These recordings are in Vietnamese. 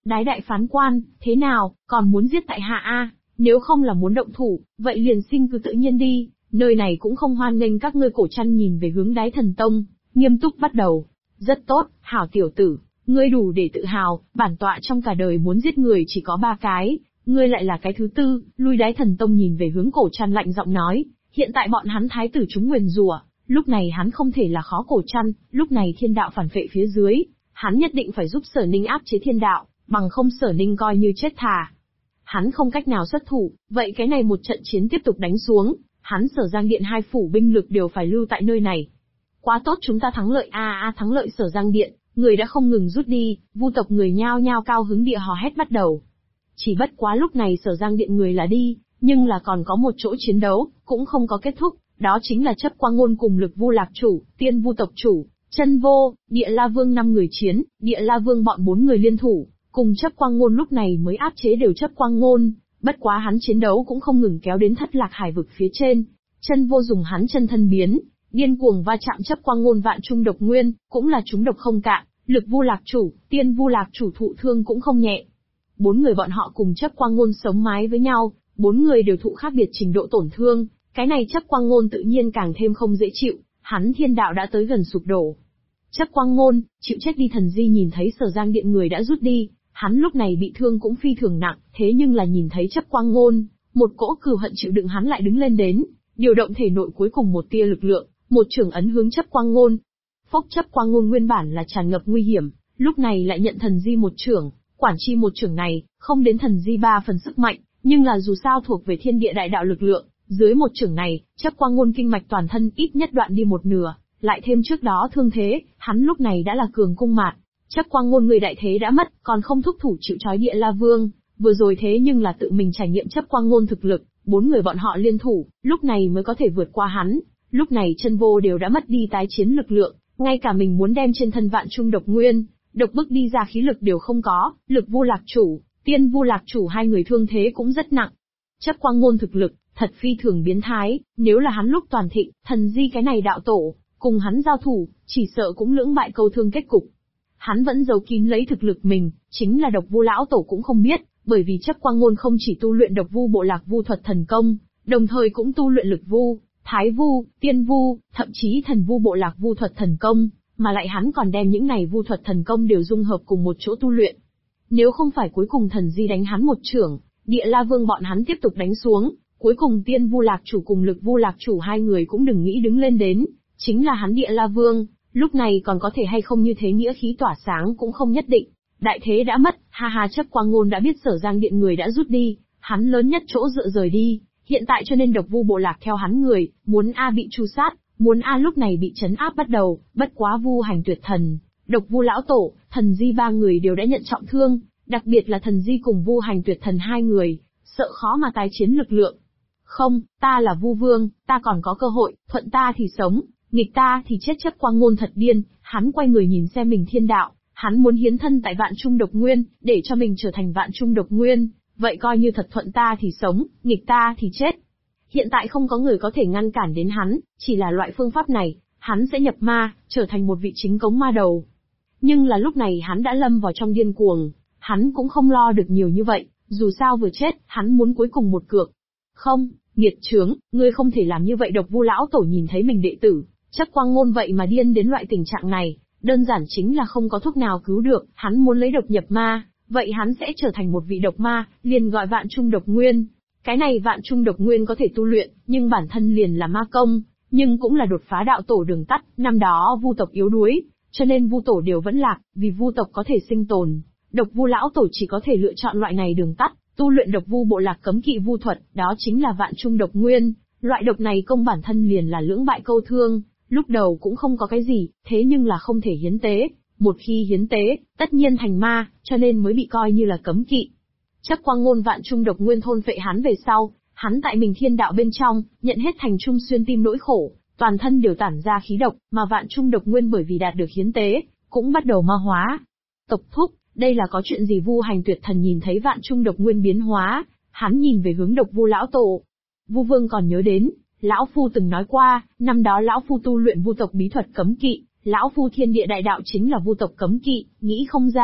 Đái đại phán quan, thế nào, còn muốn giết tại hạ a? Nếu không là muốn động thủ, vậy liền xin cứ tự nhiên đi, nơi này cũng không hoan nghênh các ngươi. Cổ Trăn nhìn về hướng Đái Thần Tông, nghiêm túc bắt đầu. Rất tốt, hảo tiểu tử, ngươi đủ để tự hào, bản tọa trong cả đời muốn giết người chỉ có 3 cái, ngươi lại là cái thứ tư. Lui. Đái Thần Tông nhìn về hướng Cổ Trăn lạnh giọng nói, hiện tại bọn hắn thái tử chúng nguyền rủa, lúc này hắn không thể là khó Cổ Trăn, lúc này thiên đạo phản phệ phía dưới, hắn nhất định phải giúp Sở Ninh áp chế thiên đạo, bằng không Sở Ninh coi như chết thà. Hắn không cách nào xuất thủ, vậy cái này một trận chiến tiếp tục đánh xuống, hắn Sở Giang Điện 2 phủ binh lực đều phải lưu tại nơi này. Quá tốt, chúng ta thắng lợi thắng lợi. Sở Giang Điện, người đã không ngừng rút đi, Vu tộc người nhao nhao cao hứng địa hò hét bắt đầu. Chỉ bất quá lúc này Sở Giang Điện người là đi, nhưng là còn có một chỗ chiến đấu, cũng không có kết thúc, đó chính là Chấp Quang Ngôn cùng Lực Vu Lạc chủ, Tiên Vu tộc chủ, Chân Vô, Địa La Vương 5 người chiến, Địa La Vương bọn 4 người liên thủ, cùng Chấp Quang Ngôn lúc này mới áp chế đều Chấp Quang Ngôn, bất quá hắn chiến đấu cũng không ngừng kéo đến Thất Lạc Hải vực phía trên. Chân Vô dùng hắn chân thân biến, điên cuồng va chạm Chấp Quang Ngôn vạn trung độc nguyên, cũng là chúng độc không cạn, Lực Vu Lạc chủ, Tiên Vu Lạc chủ thụ thương cũng không nhẹ. 4 người bọn họ cùng Chấp Quang Ngôn sống mái với nhau, 4 người đều thụ khác biệt trình độ tổn thương, cái này Chấp Quang Ngôn tự nhiên càng thêm không dễ chịu, hắn thiên đạo đã tới gần sụp đổ. Chấp Quang Ngôn, chịu chết đi. Thần Di nhìn thấy Sở Giang Điện người đã rút đi, hắn lúc này bị thương cũng phi thường nặng, thế nhưng là nhìn thấy Chấp Quang Ngôn, một cỗ cừu hận chịu đựng hắn lại đứng lên đến, điều động thể nội cuối cùng một tia lực lượng, một chưởng ấn hướng Chấp Quang Ngôn. Phốc. Chấp Quang Ngôn nguyên bản là tràn ngập nguy hiểm, lúc này lại nhận Thần Di một chưởng, quản chi một chưởng này, không đến Thần Di 3 phần sức mạnh, nhưng là dù sao thuộc về thiên địa đại đạo lực lượng, dưới một chưởng này, Chấp Quang Ngôn kinh mạch toàn thân ít nhất đoạn đi một nửa, lại thêm trước đó thương thế, hắn lúc này đã là cường cung mạt. Chấp Quang Ngôn người đại thế đã mất, còn không thúc thủ chịu trói Địa La Vương, vừa rồi thế nhưng là tự mình trải nghiệm Chấp Quang Ngôn thực lực, 4 người bọn họ liên thủ, lúc này mới có thể vượt qua hắn. Lúc này Chân Vô đều đã mất đi tái chiến lực lượng, ngay cả mình muốn đem trên thân vạn trung độc nguyên, độc bức đi ra khí lực đều không có. Lực Vu Lạc chủ, Tiên Vu Lạc chủ 2 người thương thế cũng rất nặng. Chấp Quang Ngôn thực lực thật phi thường biến thái, nếu là hắn lúc toàn thịnh, Thần Di cái này đạo tổ, cùng hắn giao thủ, chỉ sợ cũng lưỡng bại câu thương kết cục. Hắn vẫn giấu kín lấy thực lực mình, chính là Độc Vu lão tổ cũng không biết, bởi vì Chấp Quang Ngôn không chỉ tu luyện Độc Vu bộ lạc vu thuật thần công, đồng thời cũng tu luyện Lực Vu, Thái Vu, Tiên Vu, thậm chí Thần Vu bộ lạc vu thuật thần công, mà lại hắn còn đem những này vu thuật thần công đều dung hợp cùng một chỗ tu luyện. Nếu không phải cuối cùng Thần Di đánh hắn một chưởng, Địa La Vương bọn hắn tiếp tục đánh xuống, cuối cùng Tiên Vu Lạc chủ cùng Lực Vu Lạc chủ 2 người cũng đừng nghĩ đứng lên đến, chính là hắn Địa La Vương, lúc này còn có thể hay không như thế nghĩa khí tỏa sáng cũng không nhất định. Đại thế đã mất, Chấp Quang Ngôn đã biết Sở Giang Điện người đã rút đi, hắn lớn nhất chỗ dựa rời đi, hiện tại cho nên Độc Vu bộ lạc theo hắn người, muốn bị tru sát, muốn lúc này bị trấn áp bắt đầu, bất quá Vu Hành Tuyệt Thần, Độc Vu lão tổ, Thần Di 3 người đều đã nhận trọng thương, đặc biệt là Thần Di cùng Vu Hành Tuyệt Thần 2 người, sợ khó mà tái chiến lực lượng. Không, ta là Vu Vương, ta còn có cơ hội, thuận ta thì sống, nghịch ta thì chết. Chấp Quang Ngôn thật điên, hắn quay người nhìn xem mình thiên đạo, hắn muốn hiến thân tại vạn trung độc nguyên, để cho mình trở thành vạn trung độc nguyên, vậy coi như thật thuận ta thì sống, nghịch ta thì chết. Hiện tại không có người có thể ngăn cản đến hắn, chỉ là loại phương pháp này, hắn sẽ nhập ma, trở thành một vị chính cống ma đầu. Nhưng là lúc này hắn đã lâm vào trong điên cuồng, hắn cũng không lo được nhiều như vậy, dù sao vừa chết, hắn muốn cuối cùng một cược. Không, nghiệt chướng, ngươi không thể làm như vậy. Độc Vu lão tổ nhìn thấy mình đệ tử, Chấp Quang Ngôn vậy mà điên đến loại tình trạng này, đơn giản chính là không có thuốc nào cứu được, hắn muốn lấy độc nhập ma, vậy hắn sẽ trở thành một vị độc ma, liền gọi vạn trung độc nguyên. Cái này vạn trung độc nguyên có thể tu luyện, nhưng bản thân liền là ma công, nhưng cũng là đột phá đạo tổ đường tắt. Năm đó Vu tộc yếu đuối, cho nên Vu tổ đều vẫn lạc, vì Vu tộc có thể sinh tồn, Độc Vu lão tổ chỉ có thể lựa chọn loại này đường tắt, tu luyện Độc Vu bộ lạc cấm kỵ vu thuật, đó chính là vạn trung độc nguyên. Loại độc này công bản thân liền là lưỡng bại câu thương, lúc đầu cũng không có cái gì, thế nhưng là không thể hiến tế, một khi hiến tế, tất nhiên thành ma, cho nên mới bị coi như là cấm kỵ. Chấp Quang Ngôn vạn trung độc nguyên thôn phệ hắn về sau, hắn tại mình thiên đạo bên trong, nhận hết thành trung xuyên tim nỗi khổ, toàn thân đều tản ra khí độc, mà vạn trung độc nguyên bởi vì đạt được hiến tế, cũng bắt đầu ma hóa. Tộc thúc, đây là có chuyện gì? Vu Hành Tuyệt Thần nhìn thấy vạn trung độc nguyên biến hóa, hắn nhìn về hướng Độc Vu lão tổ. Vu Vương còn nhớ đến, lão phu từng nói qua, năm đó lão phu tu luyện vu tộc bí thuật cấm kỵ, lão phu thiên địa đại đạo chính là vu tộc cấm kỵ, nghĩ không ra,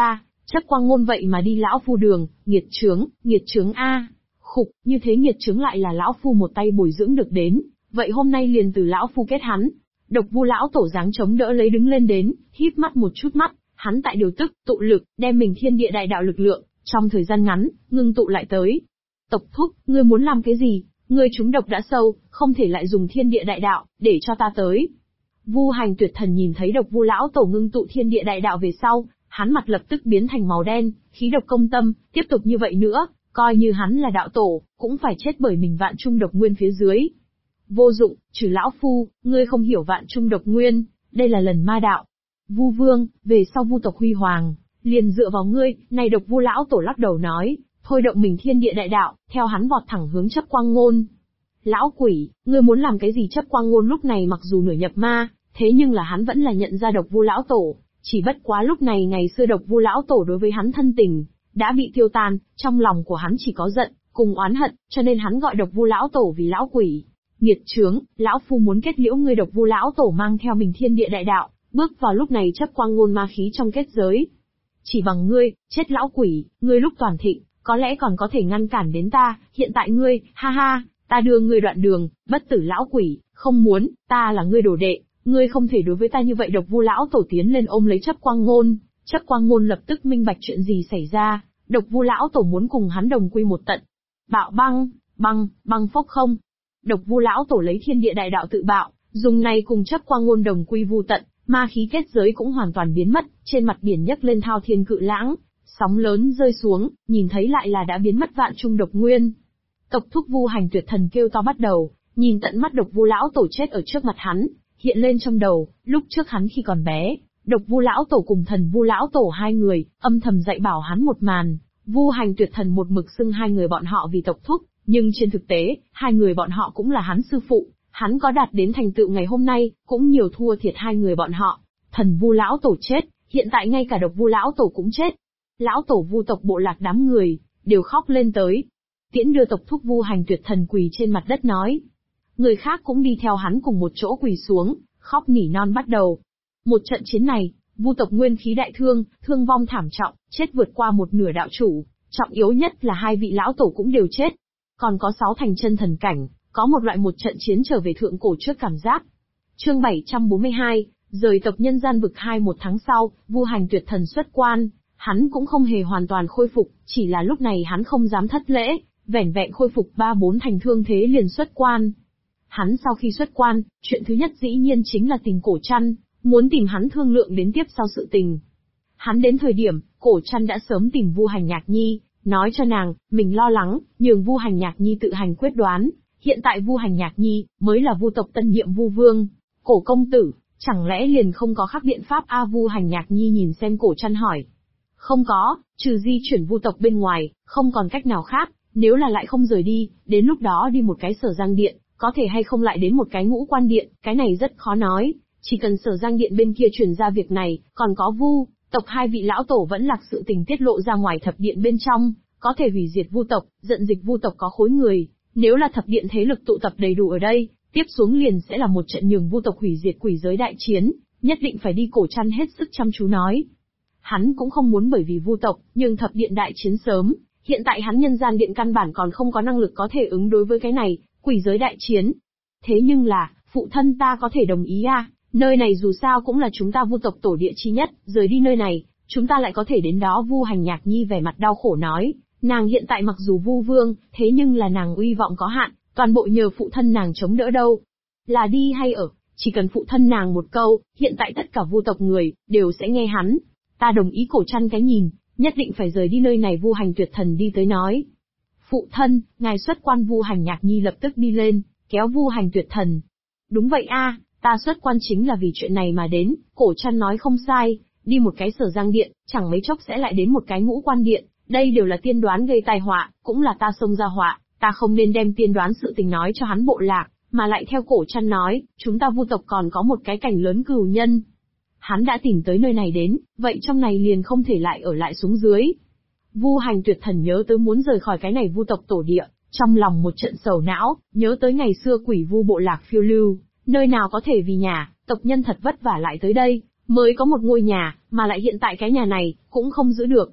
Chấp Quang Ngôn vậy mà đi lão phu đường, nghiệt chướng a. Khục, như thế nghiệt chướng lại là lão phu một tay bồi dưỡng được đến, vậy hôm nay liền từ lão phu kết hắn. Độc Vu lão tổ dáng chống đỡ lấy đứng lên đến, híp mắt một chút mắt, hắn tại điều tức, tụ lực, đem mình thiên địa đại đạo lực lượng, trong thời gian ngắn, ngưng tụ lại tới. Tộc thúc, ngươi muốn làm cái gì? Ngươi trúng độc đã sâu, không thể lại dùng thiên địa đại đạo, để cho ta tới. Vu Hành Tuyệt Thần nhìn thấy Độc Vu lão tổ ngưng tụ thiên địa đại đạo về sau, hắn mặt lập tức biến thành màu đen, khí độc công tâm, tiếp tục như vậy nữa, coi như hắn là đạo tổ, cũng phải chết bởi mình vạn trung độc nguyên phía dưới. Vô dụng, trừ lão phu, ngươi không hiểu vạn trung độc nguyên, đây là lần ma đạo. Vu Vương, về sau Vu tộc huy hoàng, liền dựa vào ngươi, này Độc Vu lão tổ lắc đầu nói, thôi động mình thiên địa đại đạo, theo hắn vọt thẳng hướng Chấp Quang Ngôn. Lão quỷ, ngươi muốn làm cái gì? Chấp Quang Ngôn lúc này mặc dù nửa nhập ma, thế nhưng là hắn vẫn là nhận ra Độc Vu lão tổ, chỉ bất quá lúc này ngày xưa Độc Vu lão tổ đối với hắn thân tình đã bị tiêu tan, trong lòng của hắn chỉ có giận cùng oán hận, cho nên hắn gọi Độc Vu lão tổ vì lão quỷ. Nghiệt chướng, lão phu muốn kết liễu ngươi. Độc Vu lão tổ mang theo mình thiên địa đại đạo, bước vào lúc này Chấp Quang Ngôn ma khí trong kết giới. Chỉ bằng ngươi, chết lão quỷ, ngươi lúc toàn thịnh, có lẽ còn có thể ngăn cản đến ta, hiện tại ngươi, ha ha, ta đưa ngươi đoạn đường, bất tử lão quỷ, không muốn, ta là ngươi đồ đệ, ngươi không thể đối với ta như vậy. Độc Vu lão tổ tiến lên ôm lấy Chấp Quang Ngôn, Chấp Quang Ngôn lập tức minh bạch chuyện gì xảy ra, Độc Vu lão tổ muốn cùng hắn đồng quy một tận. Bạo băng phốc không. Độc Vu lão tổ lấy thiên địa đại đạo tự bạo, dùng này cùng Chấp Quang Ngôn đồng quy vu tận, ma khí kết giới cũng hoàn toàn biến mất, trên mặt biển nhấc lên thao thiên cự lãng, sóng lớn rơi xuống, nhìn thấy lại là đã biến mất vạn trung độc nguyên. Tộc thúc Vu Hành Tuyệt Thần kêu to bắt đầu, nhìn tận mắt Độc Vu lão tổ chết ở trước mặt hắn, hiện lên trong đầu, lúc trước hắn khi còn bé, Độc Vu lão tổ cùng Thần Vu lão tổ hai người, âm thầm dạy bảo hắn một màn. Vu Hành Tuyệt Thần một mực xưng hai người bọn họ vì tộc thúc, nhưng trên thực tế, hai người bọn họ cũng là hắn sư phụ, hắn có đạt đến thành tựu ngày hôm nay, cũng nhiều thua thiệt hai người bọn họ. Thần Vu lão tổ chết, hiện tại ngay cả Độc Vu lão tổ cũng chết. Lão tổ Vu tộc bộ lạc đám người đều khóc lên tới. Tiễn đưa tộc thúc Vu Hành Tuyệt Thần quỳ trên mặt đất nói. Người khác cũng đi theo hắn cùng một chỗ quỳ xuống, khóc nỉ non bắt đầu. Một trận chiến này, Vu tộc nguyên khí đại thương, thương vong thảm trọng, chết vượt qua một nửa đạo chủ, trọng yếu nhất là hai vị lão tổ cũng đều chết. Còn có 6 thành chân thần cảnh, có một loại một trận chiến trở về thượng cổ trước cảm giác. Chương 742, rời tộc nhân gian vực 1 tháng sau, Vu Hành Tuyệt Thần xuất quan, hắn cũng không hề hoàn toàn khôi phục, chỉ là lúc này hắn không dám thất lễ, vẻn vẹn khôi phục 3-4 thành thương thế liền xuất quan. Hắn sau khi xuất quan, chuyện thứ nhất dĩ nhiên chính là tìm Cổ Trăn, muốn tìm hắn thương lượng đến tiếp sau sự tình. Hắn đến thời điểm, Cổ Trăn đã sớm tìm Vu Hành Nhạc Nhi, nói cho nàng, mình lo lắng, nhường Vu Hành Nhạc Nhi tự hành quyết đoán. Hiện tại Vu Hành Nhạc Nhi mới là Vu tộc tân nhiệm Vu Vương. Cổ công tử, chẳng lẽ liền không có khác biện pháp a? Vu Hành Nhạc Nhi nhìn xem Cổ Trăn hỏi. Không có, trừ di chuyển Vu tộc bên ngoài, không còn cách nào khác. Nếu là lại không rời đi, đến lúc đó đi một cái Sở Giang Điện, có thể hay không lại đến một cái Ngũ Quan Điện, cái này rất khó nói. Chỉ cần Sở Giang Điện bên kia truyền ra việc này, còn có Vu tộc hai vị lão tổ vẫn lạc sự tình tiết lộ ra ngoài thập điện bên trong, có thể hủy diệt Vu tộc, giận dịch Vu tộc có khối người. Nếu là thập điện thế lực tụ tập đầy đủ ở đây, tiếp xuống liền sẽ là một trận nhường Vu tộc hủy diệt quỷ giới đại chiến, nhất định phải đi. Cổ Trăn hết sức chăm chú nói. Hắn cũng không muốn bởi vì Vu tộc, nhưng thập điện đại chiến sớm, hiện tại hắn nhân gian điện căn bản còn không có năng lực có thể ứng đối với cái này, quỷ giới đại chiến. Thế nhưng là, phụ thân ta có thể đồng ý à, nơi này dù sao cũng là chúng ta Vu tộc tổ địa chi nhất, rời đi nơi này, chúng ta lại có thể đến đó. Vu Hành Nhạc Nhi vẻ mặt đau khổ nói, nàng hiện tại mặc dù Vu Vương, thế nhưng là nàng uy vọng có hạn, toàn bộ nhờ phụ thân nàng chống đỡ đâu. Là đi hay ở, chỉ cần phụ thân nàng một câu, hiện tại tất cả Vu tộc người đều sẽ nghe hắn. Ta đồng ý. Cổ Trăn cái nhìn, nhất định phải rời đi nơi này. Vu Hành Tuyệt Thần đi tới nói. Phụ thân, ngài xuất quan. Vu Hành Nhạc Nhi lập tức đi lên, kéo Vu Hành Tuyệt Thần. Đúng vậy a, ta xuất quan chính là vì chuyện này mà đến. Cổ Trăn nói không sai, đi một cái Sở Giang Điện, chẳng mấy chốc sẽ lại đến một cái Ngũ Quan Điện, đây đều là tiên đoán gây tai họa, cũng là ta xông ra họa, ta không nên đem tiên đoán sự tình nói cho hắn bộ lạc, mà lại theo Cổ Trăn nói, chúng ta Vu tộc còn có một cái cảnh lớn cừu nhân. Hắn đã tìm tới nơi này đến, vậy trong này liền không thể lại ở lại xuống dưới. Vu Hành Tuyệt Thần nhớ tới muốn rời khỏi cái này Vu tộc tổ địa, trong lòng một trận sầu não, nhớ tới ngày xưa quỷ Vu bộ lạc phiêu lưu, nơi nào có thể vì nhà, tộc nhân thật vất vả lại tới đây, mới có một ngôi nhà, mà lại hiện tại cái nhà này cũng không giữ được,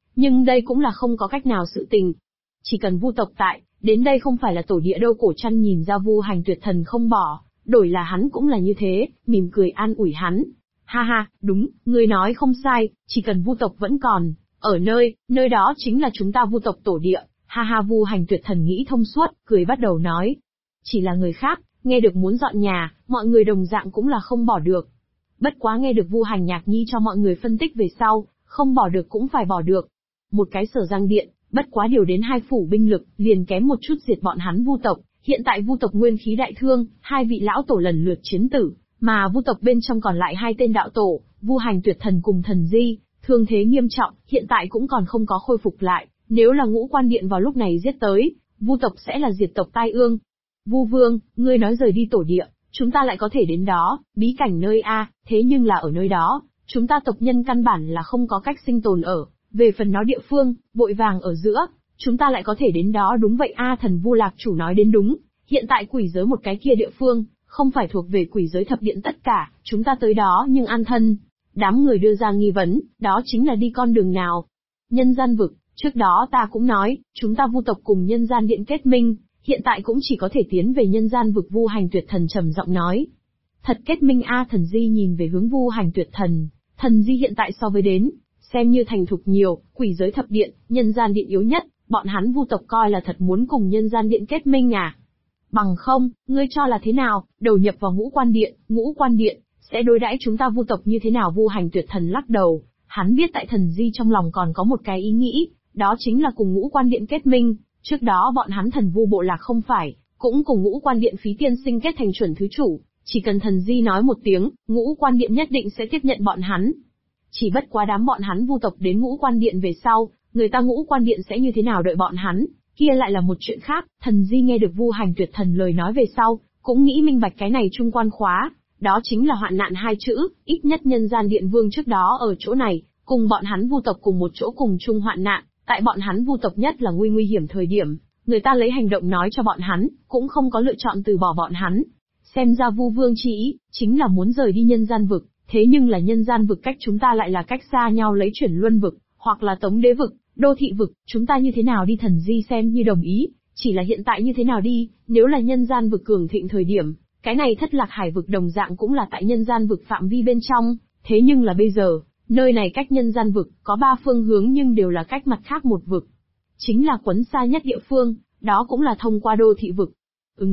nhưng đây cũng là không có cách nào sự tình. Chỉ cần Vu tộc tại, đến đây không phải là tổ địa đâu. Cổ Trăn nhìn ra Vu Hành Tuyệt Thần không bỏ, đổi là hắn cũng là như thế, mỉm cười an ủi hắn. Ha ha, đúng, ngươi nói không sai, chỉ cần Vu tộc vẫn còn, ở nơi đó chính là chúng ta Vu tộc tổ địa. Ha ha, Vu Hành Tuyệt Thần nghĩ thông suốt, cười bắt đầu nói. Chỉ là người khác, nghe được muốn dọn nhà, mọi người đồng dạng cũng là không bỏ được. Bất quá nghe được Vu Hành Nhạc Nhi cho mọi người phân tích về sau, không bỏ được cũng phải bỏ được. Một cái Sở Giang Điện, bất quá điều đến 2 phủ binh lực, liền kém một chút diệt bọn hắn Vu tộc. Hiện tại Vu tộc nguyên khí đại thương, 2 vị lão tổ lần lượt chiến tử, mà Vu tộc bên trong còn lại 2 tên đạo tổ, Vu Hành Tuyệt Thần cùng Thần Di, thương thế nghiêm trọng, hiện tại cũng còn không có khôi phục lại. Nếu là Ngũ Quan Điện vào lúc này giết tới, Vu tộc sẽ là diệt tộc tai ương. Vu Vương, ngươi nói rời đi tổ địa, chúng ta lại có thể đến đó, bí cảnh nơi A, thế nhưng là ở nơi đó, chúng ta tộc nhân căn bản là không có cách sinh tồn ở. Về phần nó địa phương, vội vàng ở giữa, chúng ta lại có thể đến đó. Đúng vậy A, Thần Vu Lạc Chủ nói đến đúng, hiện tại quỷ giới một cái kia địa phương, không phải thuộc về quỷ giới thập điện tất cả, chúng ta tới đó nhưng an thân. Đám người đưa ra nghi vấn, đó chính là đi con đường nào? Nhân gian vực, trước đó ta cũng nói, chúng ta Vu tộc cùng nhân gian điện kết minh, hiện tại cũng chỉ có thể tiến về nhân gian vực. Vu Hành Tuyệt Thần trầm giọng nói. Thật kết minh A, Thần Di nhìn về hướng Vu Hành Tuyệt Thần, Thần Di hiện tại so với đến, xem như thành thục nhiều, quỷ giới thập điện, nhân gian điện yếu nhất, bọn hắn Vu tộc coi là thật muốn cùng nhân gian điện kết minh à? Bằng không, ngươi cho là thế nào, đầu nhập vào Ngũ Quan Điện, sẽ đối đãi chúng ta Vu tộc như thế nào? Vu Hành Tuyệt Thần lắc đầu, hắn biết tại Thần Di trong lòng còn có một cái ý nghĩ, đó chính là cùng Ngũ Quan Điện kết minh. Trước đó bọn hắn Thần Vu bộ lạc không phải, cũng cùng Ngũ Quan Điện Phí Tiên Sinh kết thành chuẩn thứ chủ, chỉ cần Thần Di nói một tiếng, Ngũ Quan Điện nhất định sẽ tiếp nhận bọn hắn. Chỉ bất quá đám bọn hắn Vu tộc đến Ngũ Quan Điện về sau, người ta Ngũ Quan Điện sẽ như thế nào đợi bọn hắn, kia lại là một chuyện khác. Thần Di nghe được Vu Hành Tuyệt Thần lời nói về sau, cũng nghĩ minh bạch cái này trung quan khóa, đó chính là hoạn nạn 2 chữ, ít nhất nhân gian điện vương trước đó ở chỗ này, cùng bọn hắn Vu tộc cùng một chỗ cùng chung hoạn nạn, tại bọn hắn Vu tộc nhất là nguy hiểm thời điểm, người ta lấy hành động nói cho bọn hắn, cũng không có lựa chọn từ bỏ bọn hắn. Xem ra Vu Vương chỉ ý, chính là muốn rời đi nhân gian vực, thế nhưng là nhân gian vực cách chúng ta lại là cách xa nhau, lấy Chuyển Luân vực, hoặc là Tống Đế vực, Đô Thị vực, chúng ta như thế nào đi? Thần Di xem như đồng ý, chỉ là hiện tại như thế nào đi, nếu là nhân gian vực cường thịnh thời điểm, cái này Thất Lạc Hải vực đồng dạng cũng là tại nhân gian vực phạm vi bên trong, thế nhưng là bây giờ, nơi này cách nhân gian vực, có 3 phương hướng nhưng đều là cách mặt khác một vực. Chính là quấn xa nhất địa phương, đó cũng là thông qua Đô Thị vực.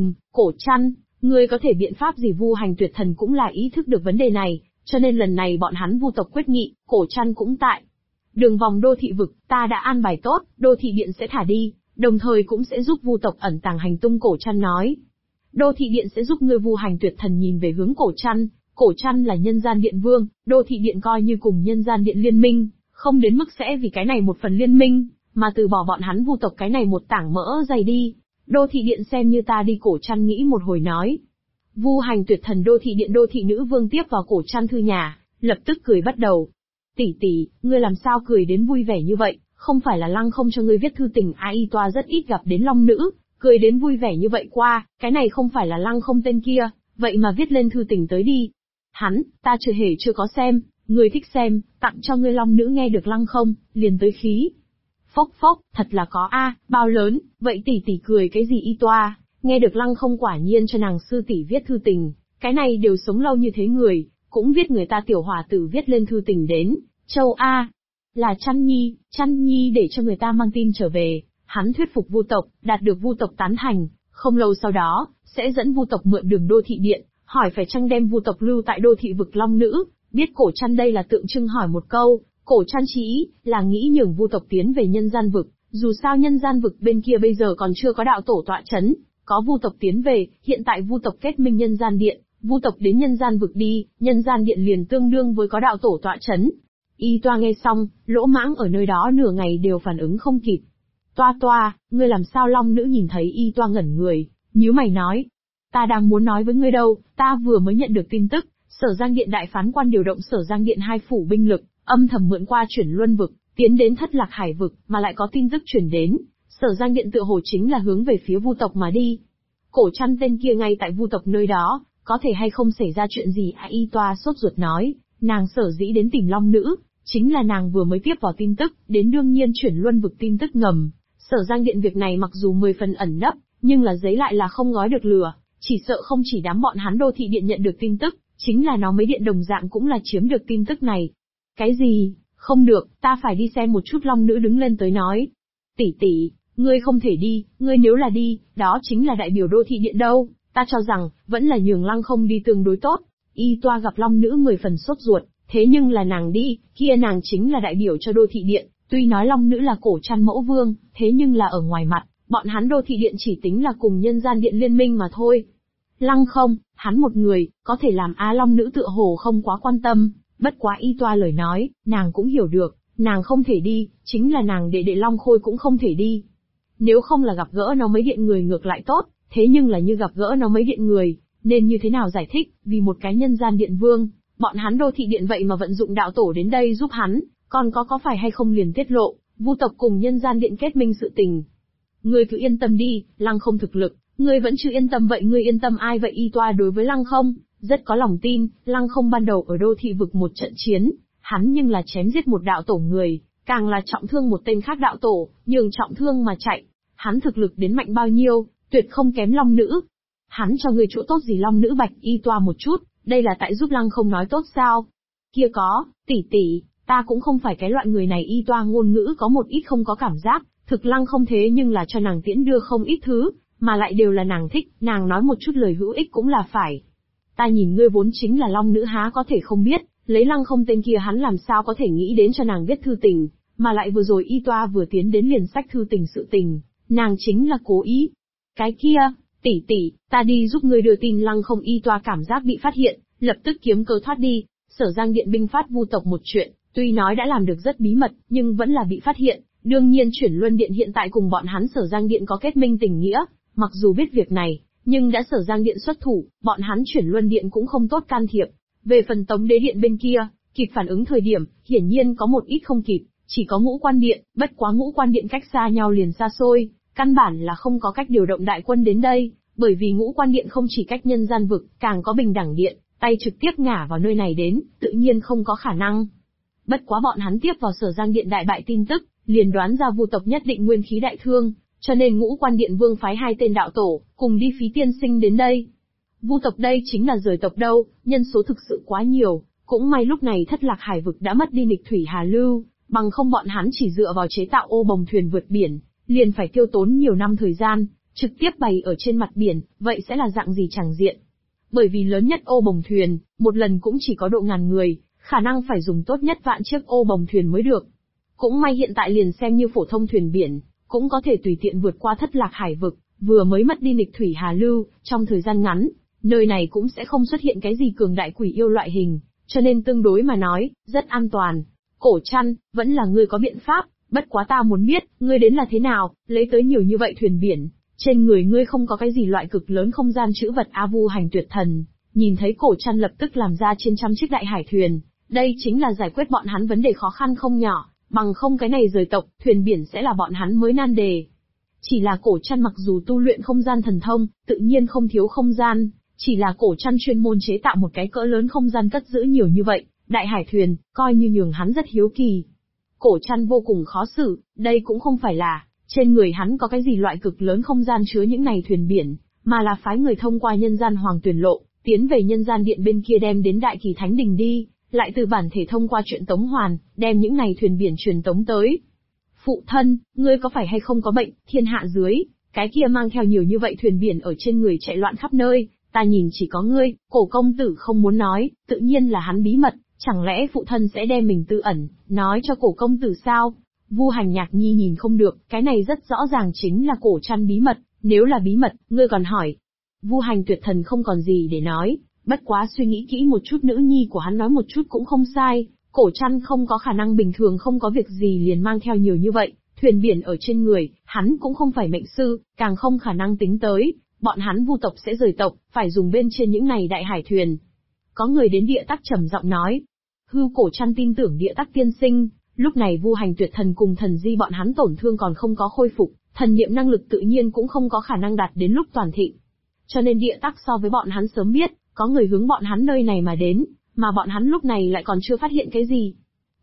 Cổ Trăn, ngươi có thể biện pháp gì? Vu Hành Tuyệt Thần cũng là ý thức được vấn đề này, cho nên lần này bọn hắn Vu tộc quyết nghị, Cổ Trăn cũng tại. Đường vòng Đô Thị vực, ta đã an bài tốt, Đô Thị Điện sẽ thả đi, đồng thời cũng sẽ giúp Vu tộc ẩn tàng hành tung. Cổ Trăn nói. Đô Thị Điện sẽ giúp ngươi? Vu Hành Tuyệt Thần nhìn về hướng Cổ Trăn. Cổ Trăn là nhân gian điện vương, Đô Thị Điện coi như cùng nhân gian điện liên minh, không đến mức sẽ vì cái này một phần liên minh, mà từ bỏ bọn hắn Vu tộc cái này một tảng mỡ dày đi. Đô Thị Điện xem như ta đi. Cổ Trăn nghĩ một hồi nói. Vu Hành Tuyệt Thần. Đô Thị Điện. Đô Thị nữ vương tiếp vào Cổ Trăn thư nhà, lập tức cười bắt đầu. Tỷ, ngươi làm sao cười đến vui vẻ như vậy, không phải là Lăng không cho ngươi viết thư tình à? Y Toa rất ít gặp đến long nữ, cười đến vui vẻ như vậy qua, cái này không phải là Lăng không tên kia, vậy mà viết lên thư tình tới đi. Ta chưa có xem, ngươi thích xem, tặng cho ngươi long nữ. Nghe được Lăng không, liền tới khí. Phốc, thật là có a, bao lớn, vậy tỷ cười cái gì? Y Toa, nghe được Lăng không quả nhiên cho nàng sư tỷ viết thư tình, cái này đều sống lâu như thế người, cũng viết người ta tiểu hòa tử viết lên thư tình đến, châu a. Là Chăn Nhi để cho người ta mang tin trở về, hắn thuyết phục Vu tộc, đạt được Vu tộc tán thành, không lâu sau đó, sẽ dẫn Vu tộc mượn đường Đô Thị Điện, hỏi phải chăng đem Vu tộc lưu tại Đô Thị vực long nữ. Biết Cổ Trăn đây là tượng trưng hỏi một câu, Cổ Trăn chỉ ý là nghĩ nhường Vu tộc tiến về nhân gian vực, dù sao nhân gian vực bên kia bây giờ còn chưa có đạo tổ tọa chấn, có Vu tộc tiến về, hiện tại Vu tộc kết minh nhân gian điện, Vu tộc đến nhân gian vực đi, nhân gian điện liền tương đương với có đạo tổ tọa chấn. Y Toa nghe xong, lỗ mãng ở nơi đó nửa ngày đều phản ứng không kịp. Toa, ngươi làm sao? Long nữ nhìn thấy Y Toa ngẩn người, nhíu mày nói. Ta đang muốn nói với ngươi đâu, ta vừa mới nhận được tin tức, Sở Giang Điện đại phán quan điều động Sở Giang Điện 2 phủ binh lực, âm thầm mượn qua Chuyển Luân vực, tiến đến Thất Lạc Hải vực, mà lại có tin tức chuyển đến, Sở Giang Điện tựa hồ chính là hướng về phía Vu tộc mà đi. Cổ Trăn tên kia ngay tại Vu tộc nơi đó, có thể hay không xảy ra chuyện gì? Y Toa sốt ruột nói, nàng sở dĩ đến tìm long nữ, Chính là nàng vừa mới tiếp vào tin tức, đến đương nhiên chuyển luân vực tin tức ngầm. Sở Giang Điện việc này mặc dù 10 phần ẩn nấp, nhưng là giấy lại là không gói được lửa, chỉ sợ không chỉ đám bọn hắn đô thị điện nhận được tin tức, chính là nó mấy điện đồng dạng cũng là chiếm được tin tức này. Cái gì? Không được, ta phải đi xem một chút. Long nữ đứng lên tới nói. Tỷ tỷ, ngươi không thể đi, ngươi nếu là đi, đó chính là đại biểu đô thị điện đâu, ta cho rằng, vẫn là nhường Lăng không đi tương đối tốt. Y Toa gặp Long nữ 10 phần sốt ruột, thế nhưng là nàng đi, kia nàng chính là đại biểu cho đô thị điện, tuy nói Long nữ là cổ trăn mẫu vương, thế nhưng là ở ngoài mặt, bọn hắn đô thị điện chỉ tính là cùng nhân gian điện liên minh mà thôi. Lăng không, hắn một người, có thể làm Long nữ tựa hồ không quá quan tâm, bất quá Y Toa lời nói, nàng cũng hiểu được, nàng không thể đi, chính là nàng đệ đệ Long Khôi cũng không thể đi. Nếu không là gặp gỡ nó mấy điện người ngược lại tốt, thế nhưng là như gặp gỡ nó mấy điện người, nên như thế nào giải thích, vì một cái nhân gian điện vương, bọn hắn đô thị điện vậy mà vận dụng đạo tổ đến đây giúp hắn, còn có phải hay không liền tiết lộ, Vu tộc cùng nhân gian điện kết minh sự tình. Ngươi cứ yên tâm đi, Lăng không thực lực, ngươi vẫn chưa yên tâm vậy ngươi yên tâm ai vậy? Y Toa đối với Lăng không, rất có lòng tin, Lăng không ban đầu ở đô thị vực một trận chiến, hắn nhưng là chém giết một đạo tổ người, càng là trọng thương một tên khác đạo tổ, nhường trọng thương mà chạy. Hắn thực lực đến mạnh bao nhiêu, tuyệt không kém Long nữ. Hắn cho ngươi chỗ tốt gì? Long nữ bạch Y Toa một chút, đây là tại giúp Lăng không nói tốt sao? Kia có, tỷ tỷ, ta cũng không phải cái loại người này. Y Toa ngôn ngữ có một ít không có cảm giác, thực Lăng không thế nhưng là cho nàng tiễn đưa không ít thứ, mà lại đều là nàng thích, nàng nói một chút lời hữu ích cũng là phải. Ta nhìn ngươi vốn chính là Long nữ há có thể không biết, lấy Lăng không tên kia hắn làm sao có thể nghĩ đến cho nàng viết thư tình, mà lại vừa rồi Y Toa vừa tiến đến liền sách thư tình sự tình, nàng chính là cố ý. Cái kia, tỷ tỷ, ta đi giúp ngươi đưa tin. Lăng không Y Toa cảm giác bị phát hiện, lập tức kiếm cơ thoát đi. Sở Giang Điện binh phát Vu tộc một chuyện, tuy nói đã làm được rất bí mật, nhưng vẫn là bị phát hiện. Đương nhiên chuyển luân điện hiện tại cùng bọn hắn Sở Giang Điện có kết minh tình nghĩa, mặc dù biết việc này, nhưng đã Sở Giang Điện xuất thủ, bọn hắn chuyển luân điện cũng không tốt can thiệp. Về phần Tống Đế Điện bên kia, kịp phản ứng thời điểm, hiển nhiên có một ít không kịp, chỉ có Ngũ Quan Điện, bất quá Ngũ Quan Điện cách xa nhau liền xa xôi, căn bản là không có cách điều động đại quân đến đây, bởi vì Ngũ Quan Điện không chỉ cách nhân gian vực, càng có Bình Đẳng Điện, tay trực tiếp ngả vào nơi này đến, tự nhiên không có khả năng. Bất quá bọn hắn tiếp vào Sở Giang Điện đại bại tin tức, liền đoán ra Vu tộc nhất định nguyên khí đại thương, cho nên Ngũ Quan Điện vương phái 2 tên đạo tổ, cùng đi Phí Tiên Sinh đến đây. Vu tộc đây chính là rời tộc đâu, nhân số thực sự quá nhiều, cũng may lúc này Thất Lạc Hải vực đã mất đi nghịch thủy hà lưu, bằng không bọn hắn chỉ dựa vào chế tạo ô bồng thuyền vượt biển, liền phải tiêu tốn nhiều năm thời gian, trực tiếp bày ở trên mặt biển, vậy sẽ là dạng gì chẳng diện. Bởi vì lớn nhất ô bồng thuyền, một lần cũng chỉ có độ ngàn người, khả năng phải dùng tốt nhất vạn chiếc ô bồng thuyền mới được. Cũng may hiện tại liền xem như phổ thông thuyền biển, cũng có thể tùy tiện vượt qua Thất Lạc Hải vực, vừa mới mất đi nghịch thủy hà lưu, trong thời gian ngắn, nơi này cũng sẽ không xuất hiện cái gì cường đại quỷ yêu loại hình, cho nên tương đối mà nói, rất an toàn. Cổ Trăn, vẫn là ngươi có biện pháp, bất quá ta muốn biết, ngươi đến là thế nào, lấy tới nhiều như vậy thuyền biển, trên người ngươi không có cái gì loại cực lớn không gian trữ vật. Vu Hành Tuyệt Thần, nhìn thấy Cổ Trăn lập tức làm ra trên trăm chiếc đại hải thuyền, đây chính là giải quyết bọn hắn vấn đề khó khăn không nhỏ, bằng không cái này rời tộc, thuyền biển sẽ là bọn hắn mới nan đề. Chỉ là Cổ Trăn mặc dù tu luyện không gian thần thông, tự nhiên không thiếu không gian, chỉ là Cổ Trăn chuyên môn chế tạo một cái cỡ lớn không gian cất giữ nhiều như vậy, đại hải thuyền, coi như nhường hắn rất hiếu kỳ. Cổ Trăn vô cùng khó xử, đây cũng không phải là, trên người hắn có cái gì loại cực lớn không gian chứa những này thuyền biển, mà là phái người thông qua nhân gian hoàng tuyển lộ, tiến về nhân gian điện bên kia đem đến Đại Kỳ Thánh Đình đi, lại từ bản thể thông qua chuyện tống hoàn, đem những này thuyền biển truyền tống tới. Phụ thân, ngươi có phải hay không có bệnh? Thiên hạ dưới, cái kia mang theo nhiều như vậy thuyền biển ở trên người chạy loạn khắp nơi, ta nhìn chỉ có ngươi. Cổ công tử không muốn nói, tự nhiên là hắn bí mật, chẳng lẽ phụ thân sẽ đem mình tư ẩn, nói cho cổ công tử sao? Vu Hành Nhạc Nhi nhìn không được, cái này rất rõ ràng chính là Cổ Trăn bí mật, nếu là bí mật, ngươi còn hỏi. Vu Hành Tuyệt Thần không còn gì để nói, bất quá suy nghĩ kỹ một chút, nữ nhi của hắn nói một chút cũng không sai, Cổ Trăn không có khả năng bình thường không có việc gì liền mang theo nhiều như vậy, thuyền biển ở trên người, hắn cũng không phải mệnh sư, càng không khả năng tính tới, bọn hắn Vu tộc sẽ rời tộc, phải dùng bên trên những này đại hải thuyền. Có người đến Địa Tắc trầm giọng nói. Hưu Cổ Trăn tin tưởng Địa Tắc tiên sinh, lúc này Vu Hành Tuyệt Thần cùng thần di bọn hắn tổn thương còn không có khôi phục, thần niệm năng lực tự nhiên cũng không có khả năng đạt đến lúc toàn thịnh. Cho nên Địa Tắc so với bọn hắn sớm biết, có người hướng bọn hắn nơi này mà đến, mà bọn hắn lúc này lại còn chưa phát hiện cái gì.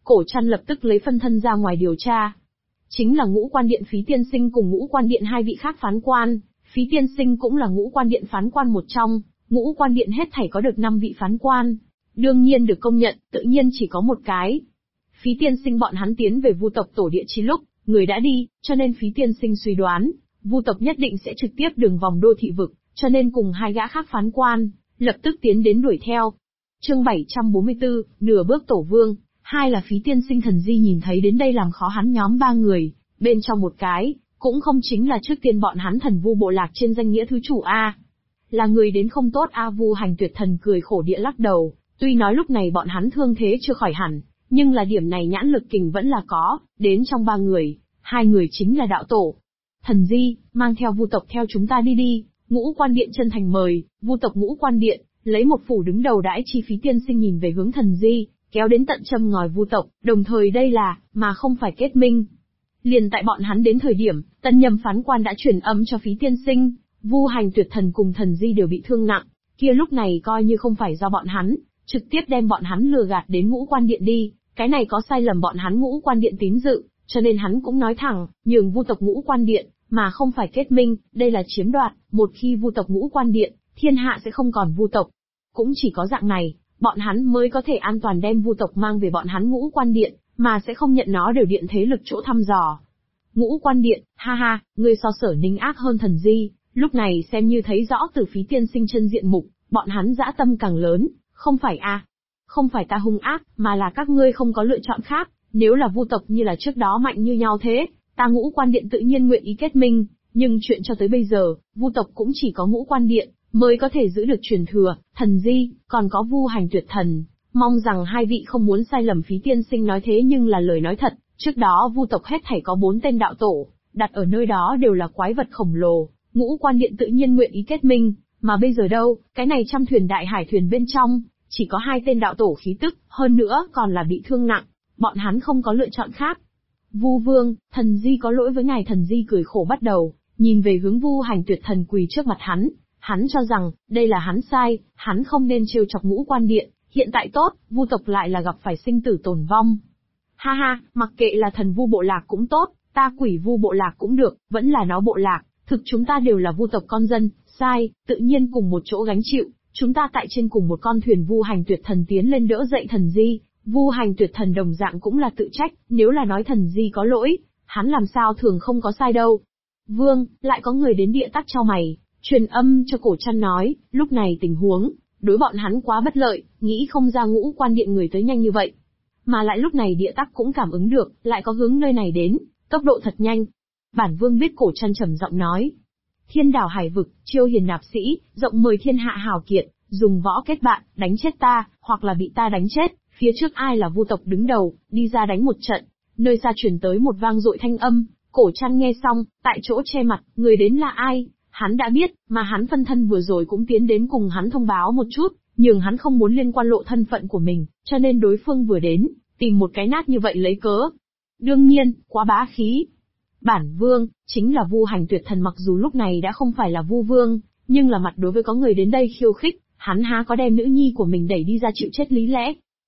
Cổ Trăn lập tức lấy phân thân ra ngoài điều tra. Chính là Ngũ Quan Điện Phí Tiên Sinh cùng Ngũ Quan Điện hai vị khác phán quan, Phí Tiên Sinh cũng là Ngũ Quan Điện phán quan một trong, Ngũ Quan Điện hết thảy có được 5 vị phán quan. Đương nhiên được công nhận, tự nhiên chỉ có một cái. Phí Tiên Sinh bọn hắn tiến về Vu tộc tổ địa chi lúc, người đã đi, cho nên Phí Tiên Sinh suy đoán, Vu tộc nhất định sẽ trực tiếp đường vòng đô thị vực, cho nên cùng hai gã khác phán quan, lập tức tiến đến đuổi theo. Chương 744, nửa bước tổ vương, hai là Phí Tiên Sinh thần di nhìn thấy đến đây làm khó hắn nhóm 3 người, bên trong một cái, cũng không chính là trước tiên bọn hắn thần Vu bộ lạc trên danh nghĩa thứ chủ a. Là người đến không tốt a. Vu Hành Tuyệt Thần cười khổ địa lắc đầu, tuy nói lúc này bọn hắn thương thế chưa khỏi hẳn, nhưng là điểm này nhãn lực kình vẫn là có, đến trong 3 người, 2 người chính là đạo tổ. Thần di, mang theo Vu tộc theo chúng ta đi đi. Ngũ Quan Điện chân thành mời. Vu tộc Ngũ Quan Điện, lấy một phủ đứng đầu đãi chi. Phí Tiên Sinh nhìn về hướng thần di, kéo đến tận châm ngòi Vu tộc, đồng thời đây là, mà không phải kết minh. Liền tại bọn hắn đến thời điểm, tân nhâm phán quan đã truyền âm cho Phí Tiên Sinh, Vu Hành Tuyệt Thần cùng thần di đều bị thương nặng, kia lúc này coi như không phải do bọn hắn, trực tiếp đem bọn hắn lừa gạt đến Ngũ Quan Điện đi, cái này có sai lầm bọn hắn Ngũ Quan Điện tín dự, cho nên hắn cũng nói thẳng, nhường Vu tộc Ngũ Quan Điện, mà không phải kết minh, đây là chiếm đoạt, một khi Vu tộc Ngũ Quan Điện, thiên hạ sẽ không còn Vu tộc. Cũng chỉ có dạng này, bọn hắn mới có thể an toàn đem Vu tộc mang về bọn hắn Ngũ Quan Điện, mà sẽ không nhận nó đều điện thế lực chỗ thăm dò. Ngũ Quan Điện, ha ha, ngươi so Sở Ninh ác hơn thần di, lúc này xem như thấy rõ từ Phí Tiên Sinh chân diện mục, bọn hắn dã tâm càng lớn, không phải a? Không phải ta hung ác, mà là các ngươi không có lựa chọn khác, nếu là Vu tộc như là trước đó mạnh như nhau thế, ta Ngũ Quan Điện tự nhiên nguyện ý kết minh, nhưng chuyện cho tới bây giờ, Vu tộc cũng chỉ có Ngũ Quan Điện mới có thể giữ được truyền thừa, thần di, còn có Vu Hành Tuyệt Thần, mong rằng hai vị không muốn sai lầm. Phí Tiên Sinh nói thế nhưng là lời nói thật, trước đó Vu tộc hết thảy có 4 tên đạo tổ, đặt ở nơi đó đều là quái vật khổng lồ, Ngũ Quan Điện tự nhiên nguyện ý kết minh, mà bây giờ đâu, cái này trăm thuyền đại hải thuyền bên trong, chỉ có 2 tên đạo tổ khí tức, hơn nữa còn là bị thương nặng, bọn hắn không có lựa chọn khác. Vu Vương, thần di có lỗi với ngài. Thần di cười khổ bắt đầu, nhìn về hướng Vu Hành Tuyệt Thần quỳ trước mặt hắn cho rằng, đây là hắn sai, hắn không nên trêu chọc Ngũ Quan Điện, hiện tại tốt, Vu tộc lại là gặp phải sinh tử tồn vong. Ha ha, mặc kệ là thần Vu bộ lạc cũng tốt, ta Quỷ Vu bộ lạc cũng được, vẫn là nó bộ lạc, thực chúng ta đều là Vu tộc con dân, sai, tự nhiên cùng một chỗ gánh chịu, chúng ta tại trên cùng một con thuyền. Vu Hành Tuyệt Thần tiến lên đỡ dậy thần di, Vu Hành Tuyệt Thần đồng dạng cũng là tự trách, nếu là nói thần di có lỗi, hắn làm sao thường không có sai đâu. Vương, lại có người đến địa tắc cho mày, truyền âm cho Cổ Trăn nói, lúc này tình huống, đối bọn hắn quá bất lợi, nghĩ không ra Ngũ Quan Điện người tới nhanh như vậy. Mà lại lúc này địa tắc cũng cảm ứng được, lại có hướng nơi này đến, tốc độ thật nhanh. Bản Vương biết. Cổ Trăn trầm giọng nói. Thiên đảo hải vực, chiêu hiền nạp sĩ, rộng 10 thiên hạ hào kiệt, dùng võ kết bạn, đánh chết ta, hoặc là bị ta đánh chết, phía trước ai là Vu tộc đứng đầu, đi ra đánh một trận. Nơi xa truyền tới một vang dội thanh âm, Cổ Trăn nghe xong, tại chỗ che mặt, người đến là ai? Hắn đã biết, mà hắn phân thân vừa rồi cũng tiến đến cùng hắn thông báo một chút, nhưng hắn không muốn liên quan lộ thân phận của mình, cho nên đối phương vừa đến, tìm một cái nát như vậy lấy cớ. Đương nhiên, quá bá khí. Bản Vương, chính là Vu Hành Tuyệt Thần. Mặc dù lúc này đã không phải là Vu Vương, nhưng là mặt đối với có người đến đây khiêu khích, hắn há có đem nữ nhi của mình đẩy đi ra chịu chết lý lẽ.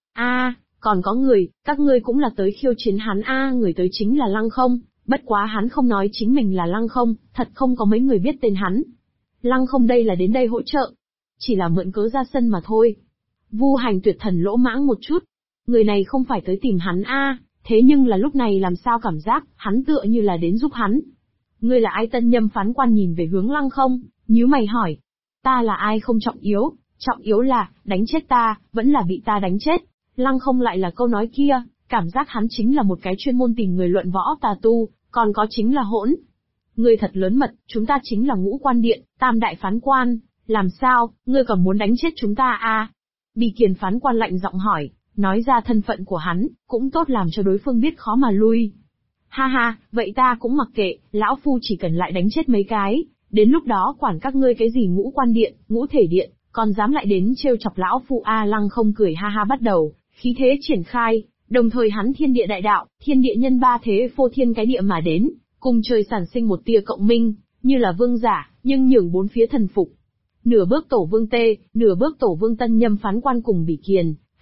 Còn có người, các ngươi cũng là tới khiêu chiến hắn người tới chính là Lăng Không, bất quá hắn không nói chính mình là Lăng Không, thật không có mấy người biết tên hắn. Lăng Không đây là đến đây hỗ trợ, chỉ là mượn cớ ra sân mà thôi. Vu Hành Tuyệt Thần lỗ mãng một chút, người này không phải tới tìm hắn thế nhưng là lúc này làm sao cảm giác, hắn tựa như là đến giúp hắn. Ngươi là ai? Tân nhâm phán quan nhìn về hướng Lăng Không, nhíu mày hỏi. Ta là ai không trọng yếu là, đánh chết ta, vẫn là bị ta đánh chết. Lăng Không lại là câu nói kia, cảm giác hắn chính là một cái chuyên môn tìm người luận võ tà tu, còn có chính là hỗn. Ngươi thật lớn mật, chúng ta chính là Ngũ Quan Điện, tam đại phán quan, làm sao, ngươi còn muốn đánh chết chúng ta Bì Kiền phán quan lạnh giọng hỏi, nói ra thân phận của hắn, cũng tốt làm cho đối phương biết khó mà lui. Ha ha, vậy ta cũng mặc kệ, lão phu chỉ cần lại đánh chết mấy cái, đến lúc đó quản các ngươi cái gì Ngũ Quan Điện, Ngũ Thể Điện, còn dám lại đến trêu chọc lão phu Lăng Không cười ha ha bắt đầu, khí thế triển khai, đồng thời hắn thiên địa đại đạo, thiên địa nhân ba thế phô thiên cái địa mà đến, cùng trời sản sinh một tia cộng minh, như là vương giả, nhưng nhường bốn phía thần phục. Nửa bước tổ vương Tê, nửa bước tổ vương Tân nhâm phán quan cùng Bỉ Kiền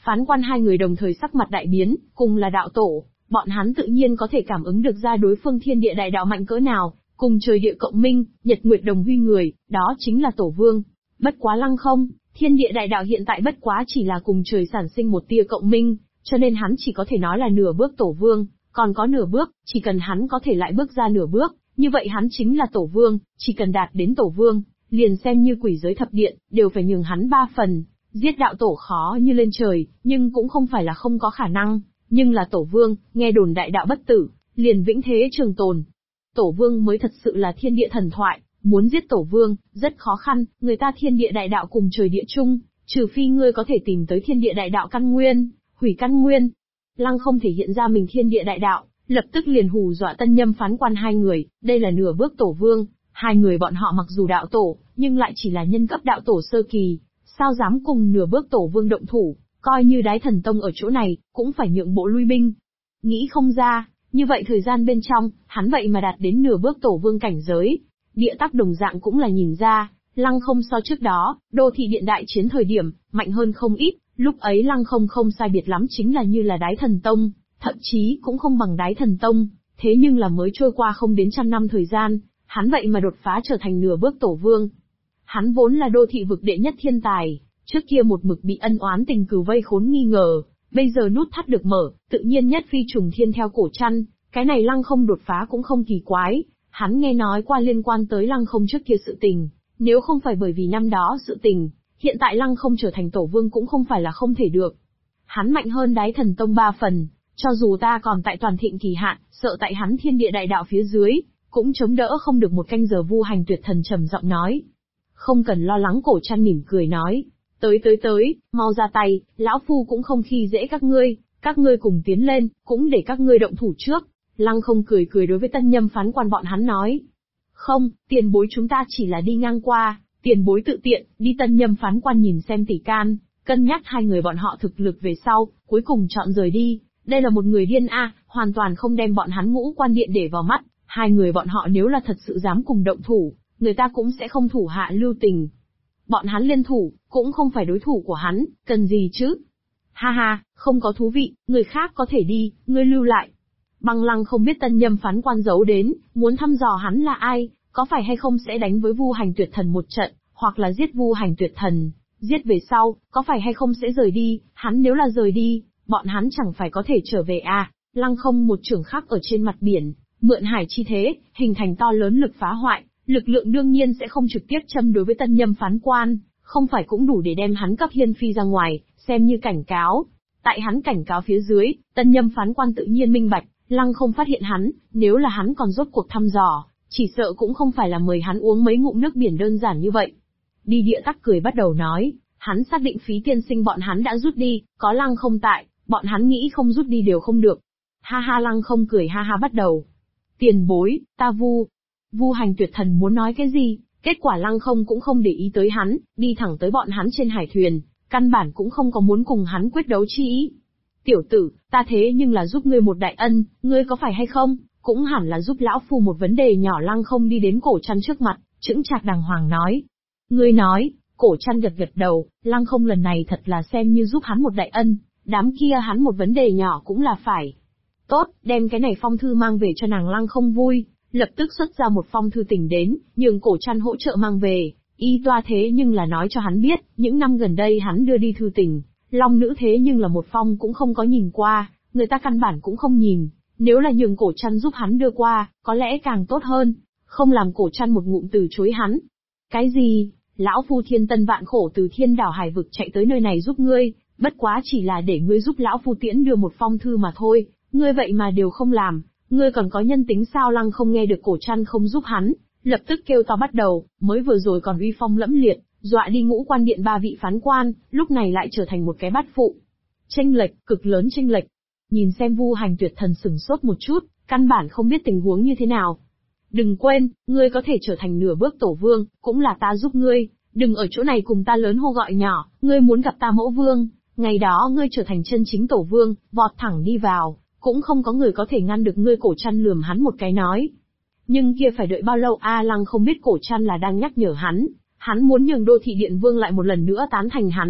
Phán quan hai người đồng thời sắc mặt đại biến, cùng là đạo tổ, bọn hắn tự nhiên có thể cảm ứng được ra đối phương thiên địa đại đạo mạnh cỡ nào, cùng trời địa cộng minh, nhật nguyệt đồng huy người, đó chính là tổ vương. Bất quá Lăng Không, thiên địa đại đạo hiện tại bất quá chỉ là cùng trời sản sinh một tia cộng minh, cho nên hắn chỉ có thể nói là nửa bước tổ vương, còn có nửa bước, chỉ cần hắn có thể lại bước ra nửa bước, như vậy hắn chính là tổ vương, chỉ cần đạt đến tổ vương, liền xem như quỷ giới thập điện, đều phải nhường hắn 3 phần. Giết đạo tổ khó như lên trời, nhưng cũng không phải là không có khả năng, nhưng là tổ vương, nghe đồn đại đạo bất tử, liền vĩnh thế trường tồn. Tổ vương mới thật sự là thiên địa thần thoại, muốn giết tổ vương, rất khó khăn, người ta thiên địa đại đạo cùng trời địa chung, trừ phi ngươi có thể tìm tới thiên địa đại đạo căn nguyên, hủy căn nguyên. Lăng Không thể hiện ra mình thiên địa đại đạo, lập tức liền hù dọa Tân Nhâm phán quan hai người, đây là nửa bước tổ vương, hai người bọn họ mặc dù đạo tổ, nhưng lại chỉ là nhân cấp đạo tổ sơ kỳ, sao dám cùng nửa bước tổ vương động thủ, coi như Đái Thần Tông ở chỗ này, cũng phải nhượng bộ lui binh. Nghĩ không ra, như vậy thời gian bên trong, hắn vậy mà đạt đến nửa bước tổ vương cảnh giới. Địa Tắc đồng dạng cũng là nhìn ra, Lăng Không so trước đó, đô thị điện đại chiến thời điểm, mạnh hơn không ít, lúc ấy Lăng Không không sai biệt lắm chính là như là Đái Thần Tông, thậm chí cũng không bằng Đái Thần Tông, thế nhưng là mới trôi qua không đến 100 năm thời gian, hắn vậy mà đột phá trở thành nửa bước tổ vương. Hắn vốn là đô thị vực đệ nhất thiên tài, trước kia một mực bị ân oán tình cừu vây khốn nghi ngờ, bây giờ nút thắt được mở, tự nhiên nhất phi trùng thiên theo cổ chăn, cái này Lăng Không đột phá cũng không kỳ quái, hắn nghe nói qua liên quan tới Lăng Không trước kia sự tình, nếu không phải bởi vì năm đó sự tình, hiện tại Lăng Không trở thành tổ vương cũng không phải là không thể được. Hắn mạnh hơn Đái Thần Tông 3 phần, cho dù ta còn tại toàn thịnh kỳ hạn, sợ tại hắn thiên địa đại đạo phía dưới, cũng chống đỡ không được một canh giờ. Vu Hành Tuyệt Thần trầm giọng nói. Không cần lo lắng, cổ chăn mỉm cười nói. Tới, mau ra tay, lão phu cũng không khi dễ các ngươi cùng tiến lên, cũng để các ngươi động thủ trước. Lăng Không cười đối với Tân Nhâm phán quan bọn hắn nói. Không, tiền bối chúng ta chỉ là đi ngang qua, tiền bối tự tiện, đi. Tân Nhâm phán quan nhìn xem tỷ can, cân nhắc hai người bọn họ thực lực về sau, cuối cùng chọn rời đi. Đây là một người điên hoàn toàn không đem bọn hắn Ngũ Quan Điện để vào mắt, hai người bọn họ nếu là thật sự dám cùng động thủ, người ta cũng sẽ không thủ hạ lưu tình. Bọn hắn liên thủ, cũng không phải đối thủ của hắn, cần gì chứ? Ha ha, không có thú vị, người khác có thể đi, ngươi lưu lại. Băng Lăng không biết Tân Nhâm phán quan giấu đến, muốn thăm dò hắn là ai, có phải hay không sẽ đánh với Vu Hành Tuyệt Thần một trận, hoặc là giết Vu Hành Tuyệt Thần, giết về sau, có phải hay không sẽ rời đi, hắn nếu là rời đi, bọn hắn chẳng phải có thể trở về Lăng Không một chưởng khắc ở trên mặt biển, mượn hải chi thế, hình thành to lớn lực phá hoại, lực lượng đương nhiên sẽ không trực tiếp châm đối với Tân Nhâm phán quan, không phải cũng đủ để đem hắn cấp hiên phi ra ngoài, xem như cảnh cáo. Tại hắn cảnh cáo phía dưới, Tân Nhâm phán quan tự nhiên minh bạch, Lăng Không phát hiện hắn, nếu là hắn còn rốt cuộc thăm dò, chỉ sợ cũng không phải là mời hắn uống mấy ngụm nước biển đơn giản như vậy. Đi. Địa Tắc cười bắt đầu nói, hắn xác định Phí tiên sinh bọn hắn đã rút đi, có Lăng Không tại, bọn hắn nghĩ không rút đi đều không được. Ha ha. Lăng Không cười ha ha bắt đầu. Tiền bối, ta Vu Hành Tuyệt Thần muốn nói cái gì, kết quả Lăng Không cũng không để ý tới hắn, đi thẳng tới bọn hắn trên hải thuyền, căn bản cũng không có muốn cùng hắn quyết đấu chi ý. Tiểu tử, ta thế nhưng là giúp ngươi một đại ân, ngươi có phải hay không, cũng hẳn là giúp lão phu một vấn đề nhỏ. Lăng Không đi đến cổ chăn trước mặt, chững chạc đàng hoàng nói. Ngươi nói, cổ chăn gật đầu, Lăng Không lần này thật là xem như giúp hắn một đại ân, đám kia hắn một vấn đề nhỏ cũng là phải. Tốt, đem cái này phong thư mang về cho nàng. Lăng Không vui, lập tức xuất ra một phong thư tình đến, nhường cổ chăn hỗ trợ mang về. Y toa thế nhưng là nói cho hắn biết, những năm gần đây hắn đưa đi thư tình, Long Nữ thế nhưng là một phong cũng không có nhìn qua, người ta căn bản cũng không nhìn, nếu là nhường cổ chăn giúp hắn đưa qua, có lẽ càng tốt hơn, không làm cổ chăn một ngụm từ chối hắn. Cái gì? Lão phu thiên tân vạn khổ từ thiên đảo hải vực chạy tới nơi này giúp ngươi, bất quá chỉ là để ngươi giúp lão phu tiễn đưa một phong thư mà thôi, ngươi vậy mà đều không làm, ngươi còn có nhân tính sao? Lăng Không nghe được cổ chăn không giúp hắn, lập tức kêu to bắt đầu, mới vừa rồi còn uy phong lẫm liệt, dọa đi Ngũ Quan Điện 3 vị phán quan, lúc này lại trở thành một cái bát phụ. Chênh lệch, cực lớn chênh lệch. Nhìn xem Vu Hành Tuyệt Thần sừng sốt một chút, căn bản không biết tình huống như thế nào. Đừng quên, ngươi có thể trở thành nửa bước tổ vương, cũng là ta giúp ngươi, đừng ở chỗ này cùng ta lớn hô gọi nhỏ, ngươi muốn gặp ta mẫu vương, ngày đó ngươi trở thành chân chính tổ vương, vọt thẳng đi vào, cũng không có người có thể ngăn được ngươi. Cổ chăn lườm hắn một cái nói. Nhưng kia phải đợi bao lâu? Lăng không biết cổ chăn là đang nhắc nhở hắn muốn nhường đô thị điện vương lại một lần nữa tán thành hắn,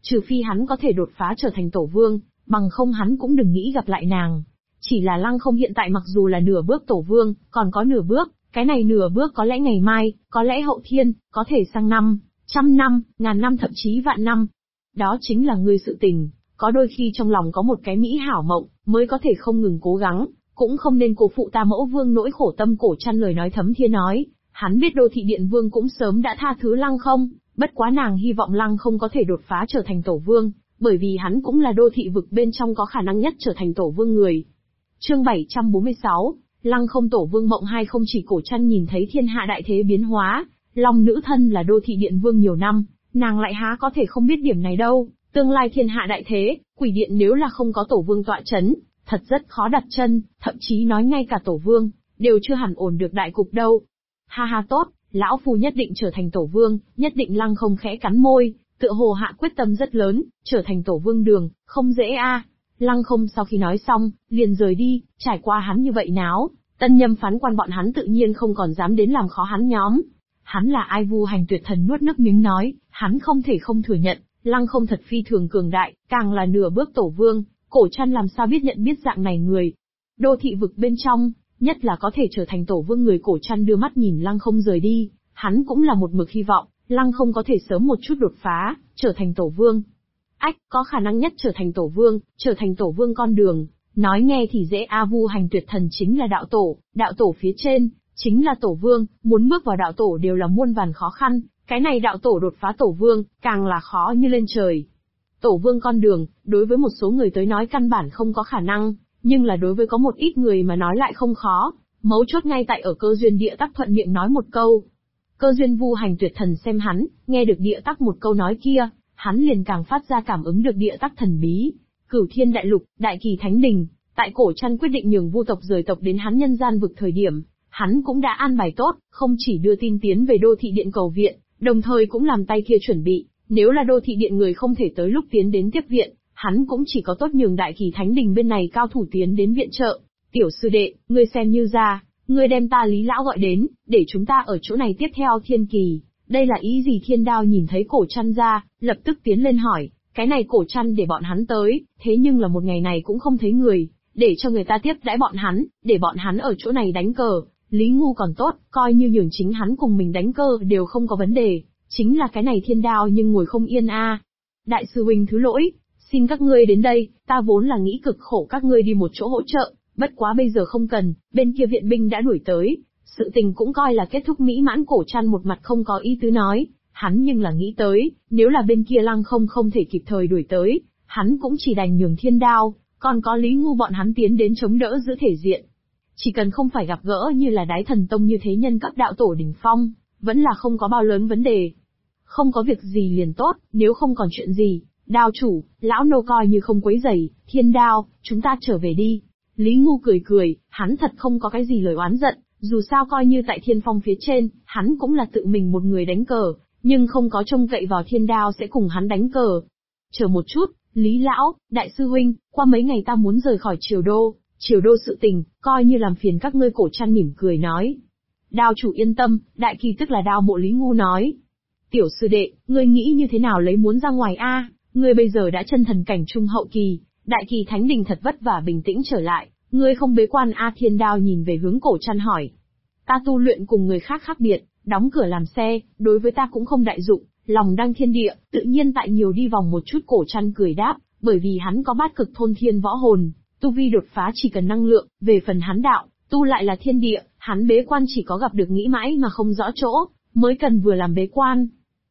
trừ phi hắn có thể đột phá trở thành tổ vương, bằng không hắn cũng đừng nghĩ gặp lại nàng. Chỉ là Lăng Không hiện tại mặc dù là nửa bước tổ vương, còn có nửa bước, cái này nửa bước có lẽ ngày mai, có lẽ hậu thiên, có thể sang năm, trăm năm, ngàn năm thậm chí vạn năm. Đó chính là ngươi sự tình, có đôi khi trong lòng có một cái mỹ hảo mộng, mới có thể không ngừng cố gắng, cũng không nên cố phụ ta mẫu vương nỗi khổ tâm. Cổ Trăn lời nói thấm thía nói, hắn biết Đô Thị Điện Vương cũng sớm đã tha thứ Lăng Không, bất quá nàng hy vọng Lăng Không có thể đột phá trở thành tổ vương, bởi vì hắn cũng là đô thị vực bên trong có khả năng nhất trở thành tổ vương người. Chương 746, Lăng Không tổ vương mộng 2. Không chỉ Cổ Trăn nhìn thấy thiên hạ đại thế biến hóa, Long nữ thân là Đô Thị Điện Vương nhiều năm, nàng lại há có thể không biết điểm này đâu. Tương lai thiên hạ đại thế, quỷ điện nếu là không có tổ vương tọa chấn, thật rất khó đặt chân, thậm chí nói ngay cả tổ vương, đều chưa hẳn ổn được đại cục đâu. Ha ha tốt, lão phu nhất định trở thành tổ vương, nhất định. Lăng Không khẽ cắn môi, tựa hồ hạ quyết tâm rất lớn, trở thành tổ vương đường, không dễ a. Lăng Không sau khi nói xong, liền rời đi, trải qua hắn như vậy náo, tân nhâm phán quan bọn hắn tự nhiên không còn dám đến làm khó hắn nhóm. Hắn là ai? Vu Hành Tuyệt Thần nuốt nước miếng nói, hắn không thể không thừa nhận, Lăng Không thật phi thường cường đại, càng là nửa bước tổ vương, Cổ Trăn làm sao biết nhận biết dạng này người. Đô thị vực bên trong, nhất là có thể trở thành tổ vương người. Cổ Trăn đưa mắt nhìn Lăng Không rời đi, hắn cũng là một mực hy vọng, Lăng Không có thể sớm một chút đột phá, trở thành tổ vương. Ách, có khả năng nhất trở thành tổ vương con đường, nói nghe thì dễ a. Vu Hành Tuyệt Thần chính là đạo tổ phía trên, chính là tổ vương, muốn bước vào đạo tổ đều là muôn vàn khó khăn, cái này đạo tổ đột phá tổ vương, càng là khó như lên trời. Tổ vương con đường, đối với một số người tới nói căn bản không có khả năng, nhưng là đối với có một ít người mà nói lại không khó, mấu chốt ngay tại ở Cơ Duyên. Địa Tắc thuận miệng nói một câu. Cơ Duyên. Vu Hành Tuyệt Thần xem hắn, nghe được Địa Tắc một câu nói kia, hắn liền càng phát ra cảm ứng được Địa Tắc thần bí. Cửu Thiên Đại Lục, Đại Kỳ Thánh Đình, tại Cổ Trăn quyết định nhường Vu tộc rời tộc đến hắn nhân gian vực thời điểm, hắn cũng đã an bài tốt, không chỉ đưa tin tiến về Đô Thị Điện cầu viện, đồng thời cũng làm tay kia chuẩn bị, nếu là Đô Thị Điện người không thể tới lúc tiến đến tiếp viện, hắn cũng chỉ có tốt nhường Đại Kỳ Thánh Đình bên này cao thủ tiến đến viện trợ. Tiểu sư đệ, ngươi xem như ra, ngươi đem ta Lý lão gọi đến, để chúng ta ở chỗ này tiếp theo thiên kỳ. Đây là ý gì? Thiên Đao nhìn thấy Cổ Trăn ra, lập tức tiến lên hỏi, cái này Cổ Trăn để bọn hắn tới, thế nhưng là một ngày này cũng không thấy người, để cho người ta tiếp đãi bọn hắn, để bọn hắn ở chỗ này đánh cờ. Lý Ngu còn tốt, coi như nhường chính hắn cùng mình đánh cờ đều không có vấn đề, chính là cái này Thiên Đao nhưng ngồi không yên a. Đại sư huynh thứ lỗi, xin các ngươi đến đây, ta vốn là nghĩ cực khổ các ngươi đi một chỗ hỗ trợ, bất quá bây giờ không cần, bên kia viện binh đã đuổi tới, sự tình cũng coi là kết thúc mỹ mãn. Cổ Trăn một mặt không có ý tứ nói, hắn nhưng là nghĩ tới, nếu là bên kia Lăng Không không thể kịp thời đuổi tới, hắn cũng chỉ đành nhường Thiên Đao, còn có Lý Ngu bọn hắn tiến đến chống đỡ giữ thể diện. Chỉ cần không phải gặp gỡ như là Đái Thần Tông như thế nhân cấp đạo tổ đỉnh phong, vẫn là không có bao lớn vấn đề. Không có việc gì liền tốt, nếu không còn chuyện gì, Đao chủ, lão nô coi như không quấy rầy. Thiên Đao, chúng ta trở về đi. Lý Ngu cười cười, hắn thật không có cái gì lời oán giận, dù sao coi như tại Thiên Phong phía trên, hắn cũng là tự mình một người đánh cờ, nhưng không có trông cậy vào Thiên Đao sẽ cùng hắn đánh cờ. Chờ một chút, Lý lão, đại sư huynh, qua mấy ngày ta muốn rời khỏi Triều Đô sự tình, coi như làm phiền các ngươi. Cổ Trăn mỉm cười nói. Đao chủ yên tâm, Đại Kỳ tức là Đao mộ. Lý Ngu nói. Tiểu sư đệ, ngươi nghĩ như thế nào lấy muốn ra ngoài a? Ngươi bây giờ đã chân thần cảnh trung hậu kỳ, Đại Kỳ Thánh Đình thật vất vả bình tĩnh trở lại, ngươi không bế quan a? Thiên Đao nhìn về hướng Cổ Trăn hỏi. Ta tu luyện cùng người khác khác biệt, đóng cửa làm xe, đối với ta cũng không đại dụng, lòng đăng thiên địa, tự nhiên tại nhiều đi vòng một chút. Cổ Trăn cười đáp, bởi vì hắn có bát cực thôn thiên võ hồn, tu vi đột phá chỉ cần năng lượng, về phần hắn đạo, tu lại là thiên địa, hắn bế quan chỉ có gặp được nghĩ mãi mà không rõ chỗ, mới cần vừa làm bế quan.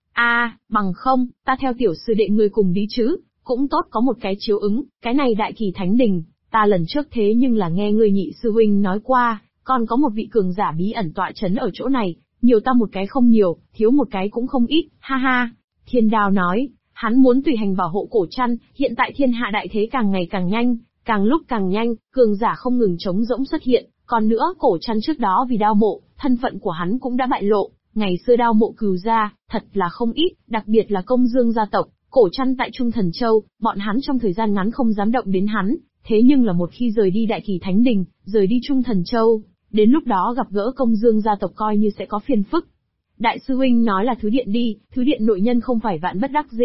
Bằng không, ta theo tiểu sư đệ ngươi cùng đi chứ, cũng tốt có một cái chiếu ứng, cái này Đại Kỳ Thánh Đình, ta lần trước thế nhưng là nghe ngươi nhị sư huynh nói qua, còn có một vị cường giả bí ẩn tọa chấn ở chỗ này, nhiều ta một cái không nhiều, thiếu một cái cũng không ít, ha ha. Thiên Đao nói, hắn muốn tùy hành bảo hộ Cổ Trăn, hiện tại thiên hạ đại thế càng ngày càng nhanh, càng lúc càng nhanh, cường giả không ngừng trống rỗng xuất hiện, còn nữa Cổ Trăn trước đó vì Đao mộ, thân phận của hắn cũng đã bại lộ, ngày xưa Đao mộ cừu gia, thật là không ít, đặc biệt là Công Dương gia tộc, Cổ Trăn tại Trung Thần Châu, bọn hắn trong thời gian ngắn không dám động đến hắn, thế nhưng là một khi rời đi Đại Kỳ Thánh Đình, rời đi Trung Thần Châu, đến lúc đó gặp gỡ Công Dương gia tộc coi như sẽ có phiền phức. Đại sư huynh nói là Thứ Điện đi, Thứ Điện nội nhân không phải vạn bất đắc dĩ,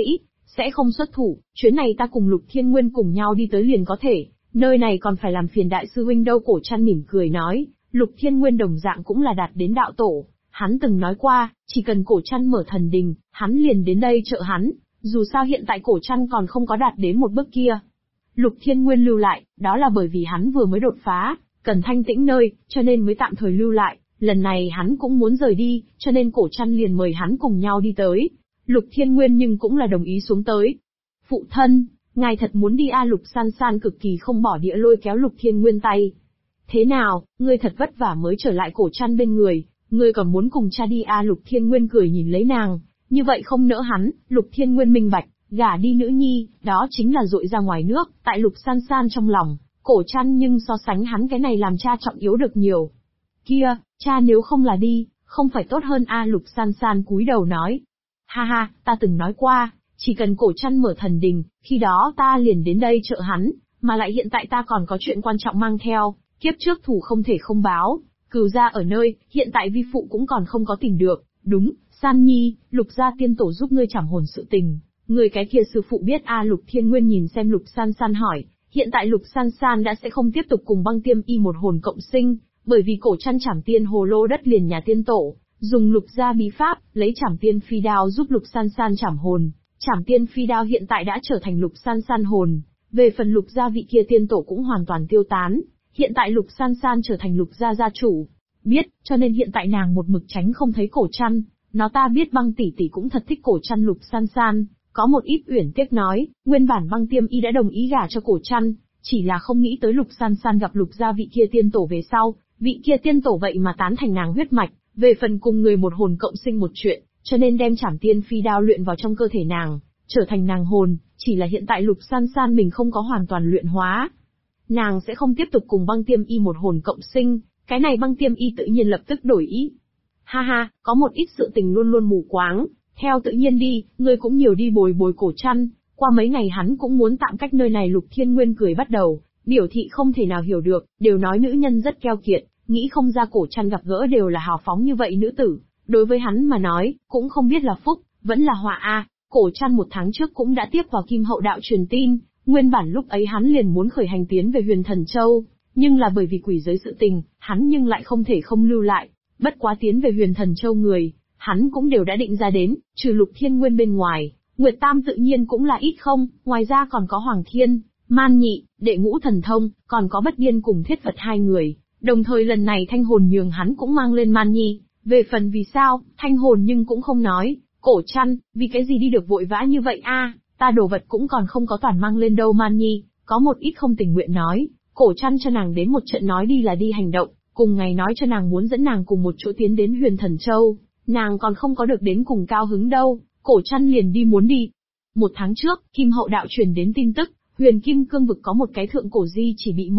sẽ không xuất thủ, chuyến này ta cùng Lục Thiên Nguyên cùng nhau đi tới liền có thể, nơi này còn phải làm phiền đại sư huynh đâu. Cổ Trăn mỉm cười nói, Lục Thiên Nguyên đồng dạng cũng là đạt đến đạo tổ, hắn từng nói qua, chỉ cần Cổ Trăn mở thần đình, hắn liền đến đây trợ hắn, dù sao hiện tại Cổ Trăn còn không có đạt đến một bước kia. Lục Thiên Nguyên lưu lại, đó là bởi vì hắn vừa mới đột phá, cần thanh tĩnh nơi, cho nên mới tạm thời lưu lại, lần này hắn cũng muốn rời đi, cho nên Cổ Trăn liền mời hắn cùng nhau đi tới. Lục Thiên Nguyên nhưng cũng là đồng ý xuống tới. Phụ thân, ngài thật muốn đi a? Lục San San cực kỳ không bỏ đĩa lôi kéo Lục Thiên Nguyên tay. Thế nào, ngươi thật vất vả mới trở lại Cổ Trăn bên người, ngươi còn muốn cùng cha đi a? Lục Thiên Nguyên cười nhìn lấy nàng, như vậy không nỡ hắn. Lục Thiên Nguyên minh bạch, gả đi nữ nhi, đó chính là dội ra ngoài nước, tại Lục San San trong lòng, Cổ Trăn nhưng so sánh hắn cái này làm cha trọng yếu được nhiều. Kia, cha nếu không là đi, không phải tốt hơn a? Lục San San cúi đầu nói. Ha ha, ta từng nói qua, chỉ cần Cổ Trăn mở thần đình, khi đó ta liền đến đây trợ hắn, mà lại hiện tại ta còn có chuyện quan trọng mang theo, kiếp trước thủ không thể không báo, cừu gia ở nơi, hiện tại vi phụ cũng còn không có tìm được, đúng, San Nhi, Lục gia tiên tổ giúp ngươi trảm hồn sự tình, người cái kia sư phụ biết a? Lục Thiên Nguyên nhìn xem Lục San San hỏi, hiện tại Lục San San đã sẽ không tiếp tục cùng Băng Tiêm Y một hồn cộng sinh, bởi vì Cổ Trăn trảm tiên hồ lô đất liền nhà tiên tổ, dùng Lục gia bí pháp, lấy trảm tiên phi đao giúp Lục San San trảm hồn. Trảm tiên phi đao hiện tại đã trở thành Lục San San hồn, về phần Lục gia vị kia tiên tổ cũng hoàn toàn tiêu tán, hiện tại Lục San San trở thành Lục gia gia chủ. Biết, cho nên hiện tại nàng một mực tránh không thấy Cổ Trăn, nó ta biết Băng tỷ tỷ cũng thật thích Cổ Trăn. Lục San San, có một ít uyển tiếc nói, nguyên bản Băng Tiêm Y đã đồng ý gả cho Cổ Trăn, chỉ là không nghĩ tới Lục San San gặp Lục gia vị kia tiên tổ về sau, vị kia tiên tổ vậy mà tán thành nàng huyết mạch, về phần cùng người một hồn cộng sinh một chuyện, cho nên đem trảm tiên phi đao luyện vào trong cơ thể nàng, trở thành nàng hồn, chỉ là hiện tại Lục San San mình không có hoàn toàn luyện hóa. Nàng sẽ không tiếp tục cùng Băng Tiêm Y một hồn cộng sinh, cái này Băng Tiêm Y tự nhiên lập tức đổi ý. Ha ha, có một ít sự tình luôn luôn mù quáng, theo tự nhiên đi, ngươi cũng nhiều đi bồi bồi Cổ Trăn, qua mấy ngày hắn cũng muốn tạm cách nơi này. Lục Thiên Nguyên cười bắt đầu, biểu thị không thể nào hiểu được, đều nói nữ nhân rất keo kiệt, nghĩ không ra Cổ Trăn gặp gỡ đều là hào phóng như vậy nữ tử, đối với hắn mà nói, cũng không biết là phúc, vẫn là họa a. Cổ Trăn một tháng trước cũng đã tiếp vào Kim Hậu đạo truyền tin, nguyên bản lúc ấy hắn liền muốn khởi hành tiến về Huyền Thần Châu, nhưng là bởi vì quỷ giới sự tình, hắn nhưng lại không thể không lưu lại, bất quá tiến về Huyền Thần Châu người, hắn cũng đều đã định ra đến, trừ Lục Thiên Nguyên bên ngoài, Nguyệt Tam tự nhiên cũng là ít không, ngoài ra còn có Hoàng Thiên, Man Nhị, Đệ Ngũ Thần Thông, còn có Bất Điên cùng Thiết Phật hai người, đồng thời lần này Thanh Hồn nhường hắn cũng mang lên Man Nhi, về phần vì sao, Thanh Hồn nhưng cũng không nói. Cổ Trăn, vì cái gì đi được vội vã như vậy a? Ta đồ vật cũng còn không có toàn mang lên đâu. Man Nhi, có một ít không tình nguyện nói, Cổ Trăn cho nàng đến một trận nói đi là đi hành động, cùng ngày nói cho nàng muốn dẫn nàng cùng một chỗ tiến đến Huyền Thần Châu, nàng còn không có được đến cùng cao hứng đâu, Cổ Trăn liền đi muốn đi. Một tháng trước, Kim Hậu đạo truyền đến tin tức, Huyền Kim Cương vực có một cái thượng cổ di chỉ bị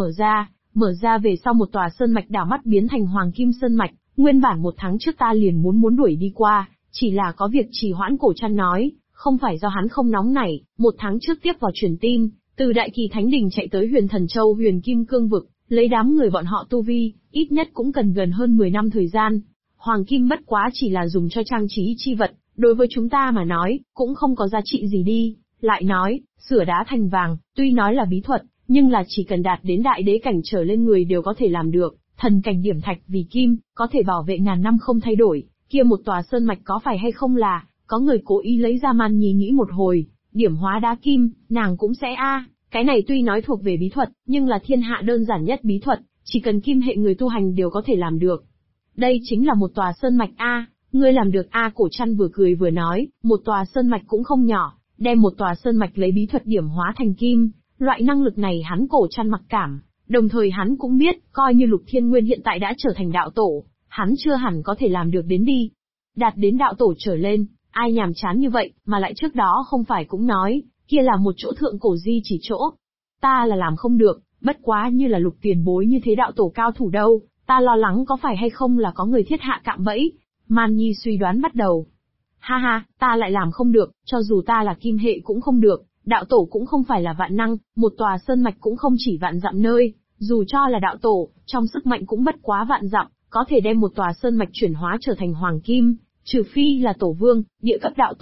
mở ra về sau một tòa sơn mạch đảo mắt biến thành Hoàng Kim Sơn mạch, nguyên bản một tháng trước ta liền muốn đuổi đi qua. Chỉ là có việc trì hoãn. Cổ Trăn nói, không phải do hắn không nóng nảy, một tháng trước tiếp vào truyền tin, từ Đại Kỳ Thánh Đình chạy tới Huyền Thần Châu Huyền Kim Cương vực, lấy đám người bọn họ tu vi, ít nhất cũng cần gần hơn 10 năm thời gian. Hoàng Kim bất quá chỉ là dùng cho trang trí chi vật, đối với chúng ta mà nói, cũng không có giá trị gì đi. Lại nói, sửa đá thành vàng, tuy nói là bí thuật, nhưng là chỉ cần đạt đến đại đế cảnh trở lên người đều có thể làm được, thần cảnh điểm thạch vì kim, có thể bảo vệ ngàn năm không thay đổi. Kia một tòa sơn mạch có phải hay không là, có người cố ý lấy ra. Man Nhi nghĩ một hồi, điểm hóa đá kim, nàng cũng sẽ cái này tuy nói thuộc về bí thuật, nhưng là thiên hạ đơn giản nhất bí thuật, chỉ cần kim hệ người tu hành đều có thể làm được. Đây chính là một tòa sơn mạch ngươi làm được Cổ Trăn vừa cười vừa nói, một tòa sơn mạch cũng không nhỏ, đem một tòa sơn mạch lấy bí thuật điểm hóa thành kim, loại năng lực này hắn Cổ Trăn mặc cảm, đồng thời hắn cũng biết, coi như Lục Thiên Nguyên hiện tại đã trở thành đạo tổ, hắn chưa hẳn có thể làm được đến đi. Đạt đến đạo tổ trở lên, ai nhàm chán như vậy, mà lại trước đó không phải cũng nói, kia là một chỗ thượng cổ di chỉ chỗ. Ta là làm không được, bất quá như là Lục tiền bối như thế đạo tổ cao thủ đâu, ta lo lắng có phải hay không là có người thiết hạ cạm bẫy. Man Nhi suy đoán bắt đầu. Ha ha, ta lại làm không được, cho dù ta là kim hệ cũng không được, đạo tổ cũng không phải là vạn năng, một tòa sơn mạch cũng không chỉ vạn dặm nơi, dù cho là đạo tổ, trong sức mạnh cũng bất quá vạn dặm, có thể đem một tòa sơn mạch chuyển hóa trở thành hoàng kim, trừ phi là tổ vương, địa cấp đạo tổ,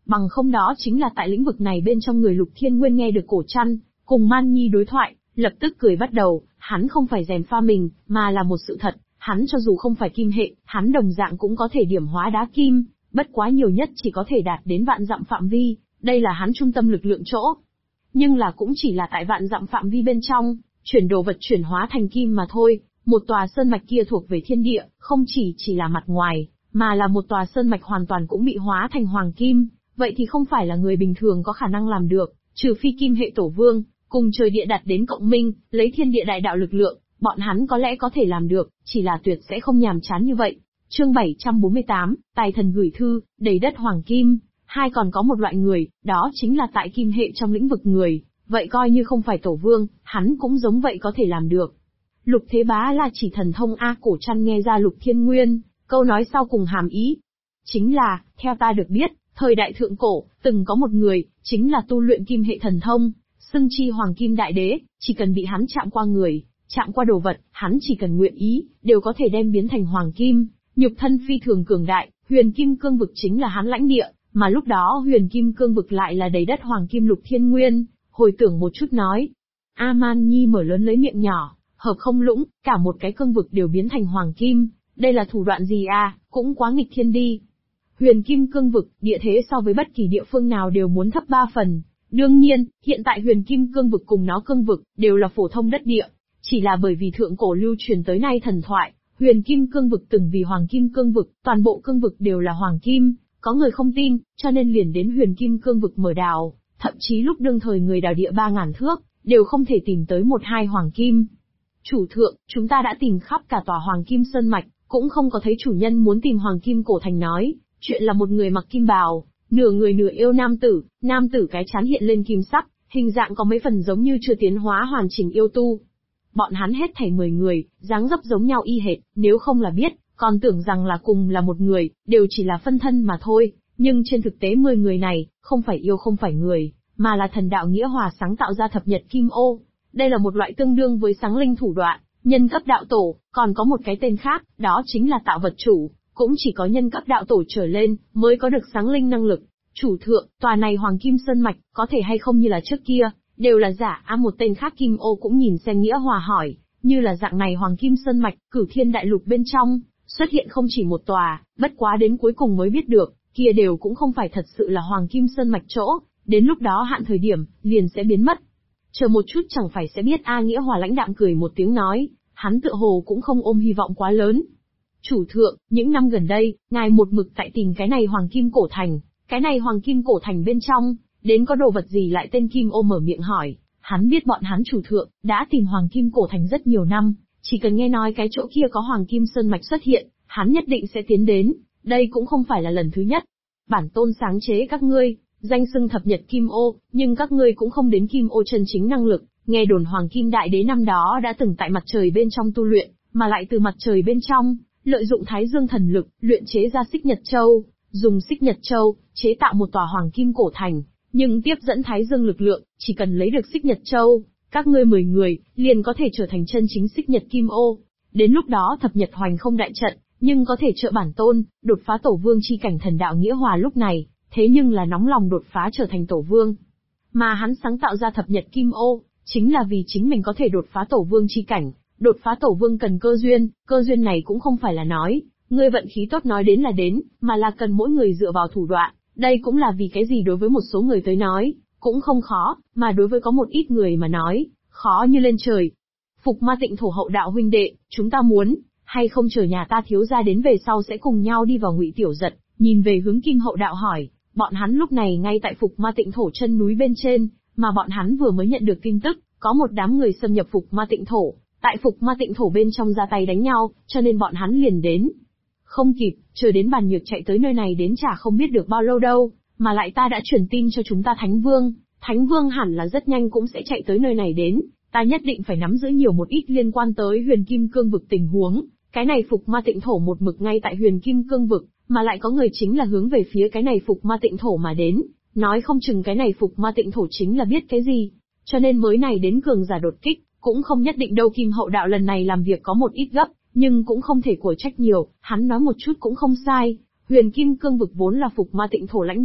bằng không đó chính là tại lĩnh vực này bên trong người Lục Thiên Nguyên nghe được Cổ Trăn cùng Man Nhi đối thoại, lập tức cười bắt đầu, hắn không phải gièm pha mình, mà là một sự thật, hắn cho dù không phải kim hệ, hắn đồng dạng cũng có thể điểm hóa đá kim, bất quá nhiều nhất chỉ có thể đạt đến vạn dặm phạm vi, đây là hắn trung tâm lực lượng chỗ. Nhưng là cũng chỉ là tại vạn dặm phạm vi bên trong, chuyển đồ vật chuyển hóa thành kim mà thôi, một tòa sơn mạch kia thuộc về thiên địa, không chỉ là mặt ngoài, mà là một tòa sơn mạch hoàn toàn cũng bị hóa thành hoàng kim, vậy thì không phải là người bình thường có khả năng làm được, trừ phi kim hệ tổ vương, cùng trời địa đạt đến cộng minh, lấy thiên địa đại đạo lực lượng, bọn hắn có lẽ có thể làm được, chỉ là tuyệt sẽ không nhàm chán như vậy. Chương 748, Tài thần gửi thư, đầy đất hoàng kim. Hai còn có một loại người, đó chính là tại kim hệ trong lĩnh vực người, vậy coi như không phải tổ vương, hắn cũng giống vậy có thể làm được. Lục Thế Bá là chỉ thần thông A. Cổ Trăn nghe ra Lục Thiên Nguyên, câu nói sau cùng hàm ý. Chính là, theo ta được biết, thời đại thượng cổ, từng có một người, chính là tu luyện kim hệ thần thông, xưng chi hoàng kim đại đế, chỉ cần bị hắn chạm qua người, chạm qua đồ vật, hắn chỉ cần nguyện ý, đều có thể đem biến thành hoàng kim, nhục thân phi thường cường đại, huyền kim cương vực chính là hắn lãnh địa, mà lúc đó huyền kim cương vực lại là đầy đất hoàng kim. Lục Thiên Nguyên, hồi tưởng một chút nói. A Man Nhi mở lớn lấy miệng nhỏ, hợp không lũng, cả một cái cương vực đều biến thành hoàng kim, đây là thủ đoạn gì à, cũng quá nghịch thiên đi. Huyền kim cương vực, địa thế so với bất kỳ địa phương nào đều muốn thấp 3 phần. Đương nhiên, hiện tại huyền kim cương vực cùng nó cương vực, đều là phổ thông đất địa. Chỉ là bởi vì thượng cổ lưu truyền tới nay thần thoại, huyền kim cương vực từng vì hoàng kim cương vực, toàn bộ cương vực đều là hoàng kim, có người không tin, cho nên liền đến huyền kim cương vực mở đào, thậm chí lúc đương thời người đào địa 3.000 thước, đều không thể tìm tới 1-2 hoàng kim. Chủ thượng, chúng ta đã tìm khắp cả tòa hoàng kim sơn mạch, cũng không có thấy chủ nhân muốn tìm hoàng kim cổ thành nói, chuyện là một người mặc kim bào, nửa người nửa yêu nam tử cái trán hiện lên kim sắc, hình dạng có mấy phần giống như chưa tiến hóa hoàn chỉnh yêu tu. Bọn hắn hết thảy 10 người, dáng dấp giống nhau y hệt, nếu không là biết, còn tưởng rằng là cùng là một người, đều chỉ là phân thân mà thôi, nhưng trên thực tế 10 người này, không phải yêu không phải người, mà là thần đạo nghĩa hòa sáng tạo ra thập nhật kim ô. Đây là một loại tương đương với sáng linh thủ đoạn, nhân cấp đạo tổ, còn có một cái tên khác, đó chính là tạo vật chủ, cũng chỉ có nhân cấp đạo tổ trở lên, mới có được sáng linh năng lực. Chủ thượng, tòa này hoàng kim sơn mạch, có thể hay không như là trước kia, đều là giả. Một tên khác kim ô cũng nhìn xem nghĩa hòa hỏi, như là dạng này hoàng kim sơn mạch, cửu thiên đại lục bên trong, xuất hiện không chỉ một tòa, bất quá đến cuối cùng mới biết được, kia đều cũng không phải thật sự là hoàng kim sơn mạch chỗ, đến lúc đó hạn thời điểm, liền sẽ biến mất. Chờ một chút chẳng phải sẽ biết. Nghĩa hòa lãnh đạm cười một tiếng nói, hắn tựa hồ cũng không ôm hy vọng quá lớn. Chủ thượng, những năm gần đây, ngài một mực tại tìm cái này hoàng kim cổ thành, cái này hoàng kim cổ thành bên trong, đến có đồ vật gì lại? Tên kim ô mở miệng hỏi, hắn biết bọn hắn chủ thượng, đã tìm hoàng kim cổ thành rất nhiều năm, chỉ cần nghe nói cái chỗ kia có hoàng kim sơn mạch xuất hiện, hắn nhất định sẽ tiến đến, đây cũng không phải là lần thứ nhất. Bản tôn sáng chế các ngươi, danh xưng thập nhật kim ô, nhưng các ngươi cũng không đến kim ô chân chính năng lực, nghe đồn hoàng kim đại đế năm đó đã từng tại mặt trời bên trong tu luyện, mà lại từ mặt trời bên trong, lợi dụng thái dương thần lực, luyện chế ra xích nhật châu, dùng xích nhật châu, chế tạo một tòa hoàng kim cổ thành, nhưng tiếp dẫn thái dương lực lượng, chỉ cần lấy được xích nhật châu, các ngươi 10 người, liền có thể trở thành chân chính xích nhật kim ô. Đến lúc đó thập nhật hoành không đại trận, nhưng có thể trợ bản tôn, đột phá tổ vương chi cảnh. Thần đạo nghĩa hòa lúc này, thế nhưng là nóng lòng đột phá trở thành tổ vương. Mà hắn sáng tạo ra thập nhật kim ô, chính là vì chính mình có thể đột phá tổ vương chi cảnh. Đột phá tổ vương cần cơ duyên này cũng không phải là nói, ngươi vận khí tốt nói đến là đến, mà là cần mỗi người dựa vào thủ đoạn. Đây cũng là vì cái gì đối với một số người tới nói, cũng không khó, mà đối với có một ít người mà nói, khó như lên trời. Phục Ma Tịnh Thổ hậu đạo huynh đệ, chúng ta muốn, hay không chờ nhà ta thiếu gia đến về sau sẽ cùng nhau đi vào Ngụy Tiểu Giật, nhìn về hướng Kim hậu đạo hỏi, bọn hắn lúc này ngay tại Phục Ma Tịnh Thổ chân núi bên trên, mà bọn hắn vừa mới nhận được tin tức, có một đám người xâm nhập Phục Ma Tịnh Thổ, tại Phục Ma Tịnh Thổ bên trong ra tay đánh nhau, cho nên bọn hắn liền đến. Không kịp, chờ đến Bàn Nhược chạy tới nơi này đến chả không biết được bao lâu đâu, mà lại ta đã truyền tin cho chúng ta Thánh Vương hẳn là rất nhanh cũng sẽ chạy tới nơi này đến, ta nhất định phải nắm giữ nhiều một ít liên quan tới huyền kim cương vực tình huống, cái này Phục Ma Tịnh Thổ một mực ngay tại huyền kim cương vực, mà lại có người chính là hướng về phía cái này Phục Ma Tịnh Thổ mà đến, nói không chừng cái này Phục Ma Tịnh Thổ chính là biết cái gì, cho nên mới này đến cường giả đột kích, cũng không nhất định đâu. Kim hậu đạo lần này làm việc có một ít gấp, nhưng cũng không thể của trách nhiều, hắn nói một chút cũng không sai. Huyền kim cương vực vốn là Phục Ma Tịnh Thổ lãnh địa,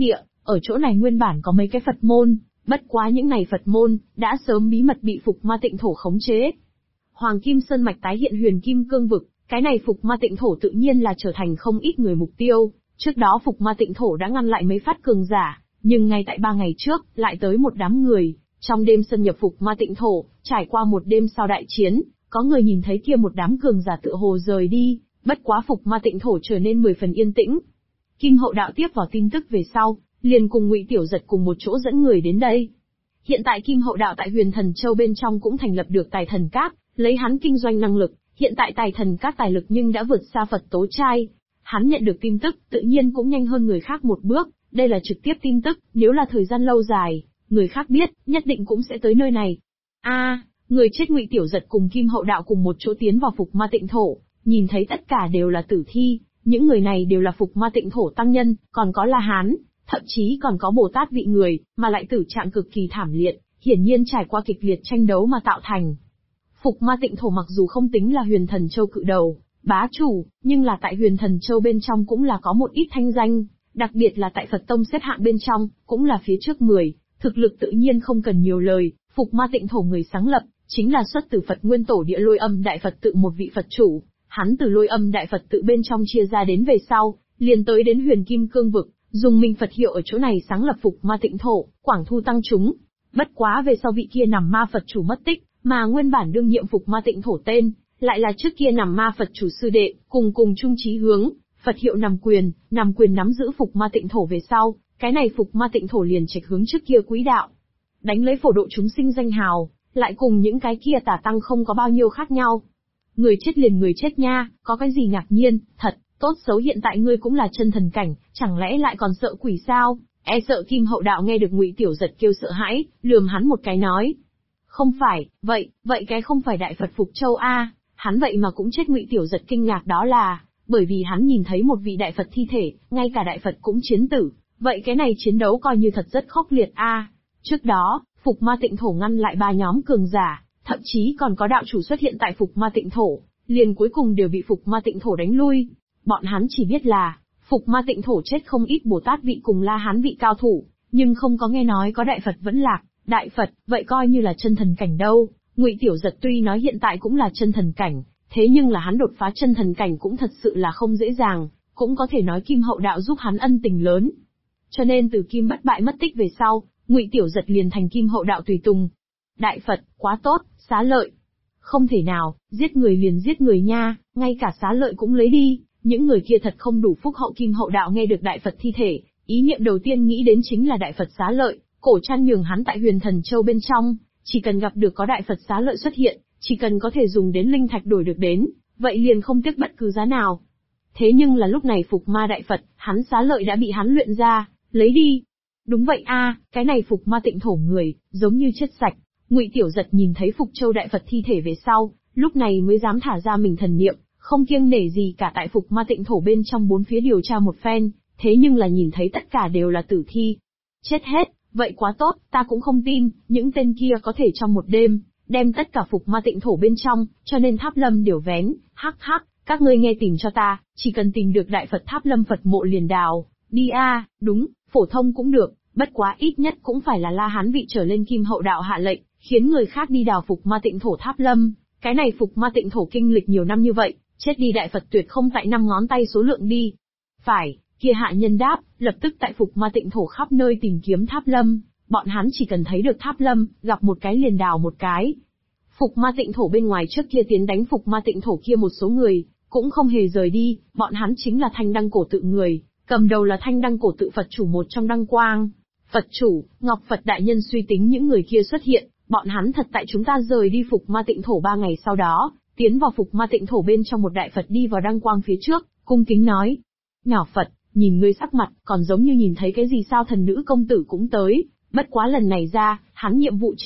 ở chỗ này nguyên bản có mấy cái Phật môn, bất quá những này Phật môn, đã sớm bí mật bị Phục Ma Tịnh Thổ khống chế. Hoàng Kim Sơn Mạch tái hiện Huyền Kim Cương Vực, cái này Phục Ma Tịnh Thổ tự nhiên là trở thành không ít người mục tiêu. Trước đó Phục Ma Tịnh Thổ đã ngăn lại mấy phát cường giả, nhưng ngay tại 3 ngày trước, lại tới một đám người. Trong đêm xâm nhập Phục Ma Tịnh Thổ, trải qua một đêm sau đại chiến, có người nhìn thấy kia một đám cường giả tựa hồ rời đi, bất quá Phục Ma Tịnh Thổ trở nên 10 phần yên tĩnh. Kim Hậu Đạo tiếp vào tin tức về sau, liền cùng Ngụy Tiểu Giật cùng một chỗ dẫn người đến đây. Hiện tại Kim Hậu Đạo tại Huyền Thần Châu bên trong cũng thành lập được Tài Thần Các, lấy hắn kinh doanh năng lực, hiện tại Tài Thần Các tài lực nhưng đã vượt xa Phật Tố Trai. Hắn nhận được tin tức, tự nhiên cũng nhanh hơn người khác một bước, đây là trực tiếp tin tức, nếu là thời gian lâu dài, người khác biết, nhất định cũng sẽ tới nơi này. Người chết Ngụy Tiểu Giật cùng Kim Hậu Đạo cùng một chỗ tiến vào Phục Ma Tịnh Thổ, nhìn thấy tất cả đều là tử thi, những người này đều là Phục Ma Tịnh Thổ tăng nhân, còn có La Hán, thậm chí còn có Bồ Tát vị người, mà lại tử trạng cực kỳ thảm liệt, hiển nhiên trải qua kịch liệt tranh đấu mà tạo thành. Phục Ma Tịnh Thổ mặc dù không tính là Huyền Thần Châu cự đầu, bá chủ, nhưng là tại Huyền Thần Châu bên trong cũng là có một ít thanh danh, đặc biệt là tại Phật Tông xếp hạng bên trong, cũng là phía trước 10, thực lực tự nhiên không cần nhiều lời. Phục Ma Tịnh Thổ người sáng lập, chính là xuất từ Phật Nguyên Tổ Địa Lôi Âm Đại Phật Tự một vị Phật chủ, hắn từ Lôi Âm Đại Phật Tự bên trong chia ra đến về sau, liền tới đến Huyền Kim Cương Vực, dùng minh Phật hiệu ở chỗ này sáng lập Phục Ma Tịnh Thổ, quảng thu tăng chúng. Bất quá về sau vị kia nằm ma Phật chủ mất tích, mà nguyên bản đương nhiệm Phục Ma Tịnh Thổ tên, lại là trước kia nằm ma Phật chủ sư đệ, cùng chung chí hướng, Phật hiệu nằm quyền nắm giữ Phục Ma Tịnh Thổ về sau, cái này Phục Ma Tịnh Thổ liền trạch hướng trước kia quỹ đạo. Đánh lấy phổ độ chúng sinh danh hào, lại cùng những cái kia tà tăng không có bao nhiêu khác nhau. Người chết liền người chết nha, có cái gì ngạc nhiên, thật, tốt xấu hiện tại ngươi cũng là chân thần cảnh, chẳng lẽ lại còn sợ quỷ sao? E sợ Kim Hậu Đạo nghe được Ngụy Tiểu Giật kêu sợ hãi, lườm hắn một cái nói. Không phải, vậy cái không phải Đại Phật Phục Châu a? Hắn vậy mà cũng chết. Ngụy Tiểu Giật kinh ngạc đó là, bởi vì hắn nhìn thấy một vị Đại Phật thi thể, ngay cả Đại Phật cũng chiến tử, vậy cái này chiến đấu coi như thật rất khốc liệt a. Trước đó, Phục Ma Tịnh Thổ ngăn lại 3 nhóm cường giả, thậm chí còn có đạo chủ xuất hiện tại Phục Ma Tịnh Thổ, liền cuối cùng đều bị Phục Ma Tịnh Thổ đánh lui. Bọn hắn chỉ biết là, Phục Ma Tịnh Thổ chết không ít Bồ Tát vị cùng La Hán vị cao thủ, nhưng không có nghe nói có Đại Phật vẫn lạc. Đại Phật, vậy coi như là chân thần cảnh đâu. Ngụy Tiểu Giật tuy nói hiện tại cũng là chân thần cảnh, thế nhưng là hắn đột phá chân thần cảnh cũng thật sự là không dễ dàng, cũng có thể nói Kim Hậu Đạo giúp hắn ân tình lớn. Cho nên từ Kim bất bại mất tích về sau, Ngụy Tiểu Giật liền thành Kim Hậu Đạo tùy tùng. Đại Phật, quá tốt, xá lợi. Không thể nào, giết người liền giết người nha, ngay cả xá lợi cũng lấy đi. Những người kia thật không đủ phúc hậu. Kim Hậu Đạo nghe được Đại Phật thi thể, ý niệm đầu tiên nghĩ đến chính là Đại Phật xá lợi, cổ chăn nhường hắn tại Huyền Thần Châu bên trong, chỉ cần gặp được có Đại Phật xá lợi xuất hiện, chỉ cần có thể dùng đến linh thạch đổi được đến, vậy liền không tiếc bất cứ giá nào. Thế nhưng là lúc này Phục Ma Đại Phật, hắn xá lợi đã bị hắn luyện ra, lấy đi. Đúng vậy a, cái này Phục Ma Tịnh Thổ người, giống như chết sạch. Ngụy Tiểu Giật nhìn thấy Phục Châu Đại Phật thi thể về sau, lúc này mới dám thả ra mình thần niệm, không kiêng nể gì cả tại Phục Ma Tịnh Thổ bên trong 4 phía điều tra một phen, thế nhưng là nhìn thấy tất cả đều là tử thi. Chết hết, vậy quá tốt, ta cũng không tin, những tên kia có thể trong một đêm, đem tất cả Phục Ma Tịnh Thổ bên trong, cho nên Tháp Lâm đều vén, các ngươi nghe tìm cho ta, chỉ cần tìm được Đại Phật Tháp Lâm Phật mộ liền đào, đi a, đúng, phổ thông cũng được, bất quá ít nhất cũng phải là La Hán vị trở lên. Kim Hậu Đạo hạ lệnh, khiến người khác đi đào Phục Ma Tịnh Thổ Tháp Lâm, cái này Phục Ma Tịnh Thổ kinh lịch nhiều năm như vậy, chết đi Đại Phật tuyệt không tại 5 ngón tay số lượng đi. Phải, kia hạ nhân đáp, lập tức tại Phục Ma Tịnh Thổ khắp nơi tìm kiếm Tháp Lâm, bọn hắn chỉ cần thấy được Tháp Lâm, gặp một cái liền đào một cái. Phục Ma Tịnh Thổ bên ngoài trước kia tiến đánh Phục Ma Tịnh Thổ kia một số người, cũng không hề rời đi, bọn hắn chính là Thanh Đăng Cổ Tự người, cầm đầu là Thanh Đăng Cổ Tự Phật chủ một trong Đăng Quang. Phật chủ, Ngọc Phật Đại Nhân suy tính những người kia xuất hiện, bọn hắn thật tại chúng ta rời đi Phục Ma Tịnh Thổ 3 ngày sau đó, tiến vào Phục Ma Tịnh Thổ bên trong một Đại Phật đi vào Đăng Quang phía trước, cung kính nói. Nhỏ Phật, nhìn ngươi sắc mặt, còn giống như nhìn thấy cái gì sao? Thần nữ công tử cũng tới, bất quá lần này ra, hắn nhiệm vụ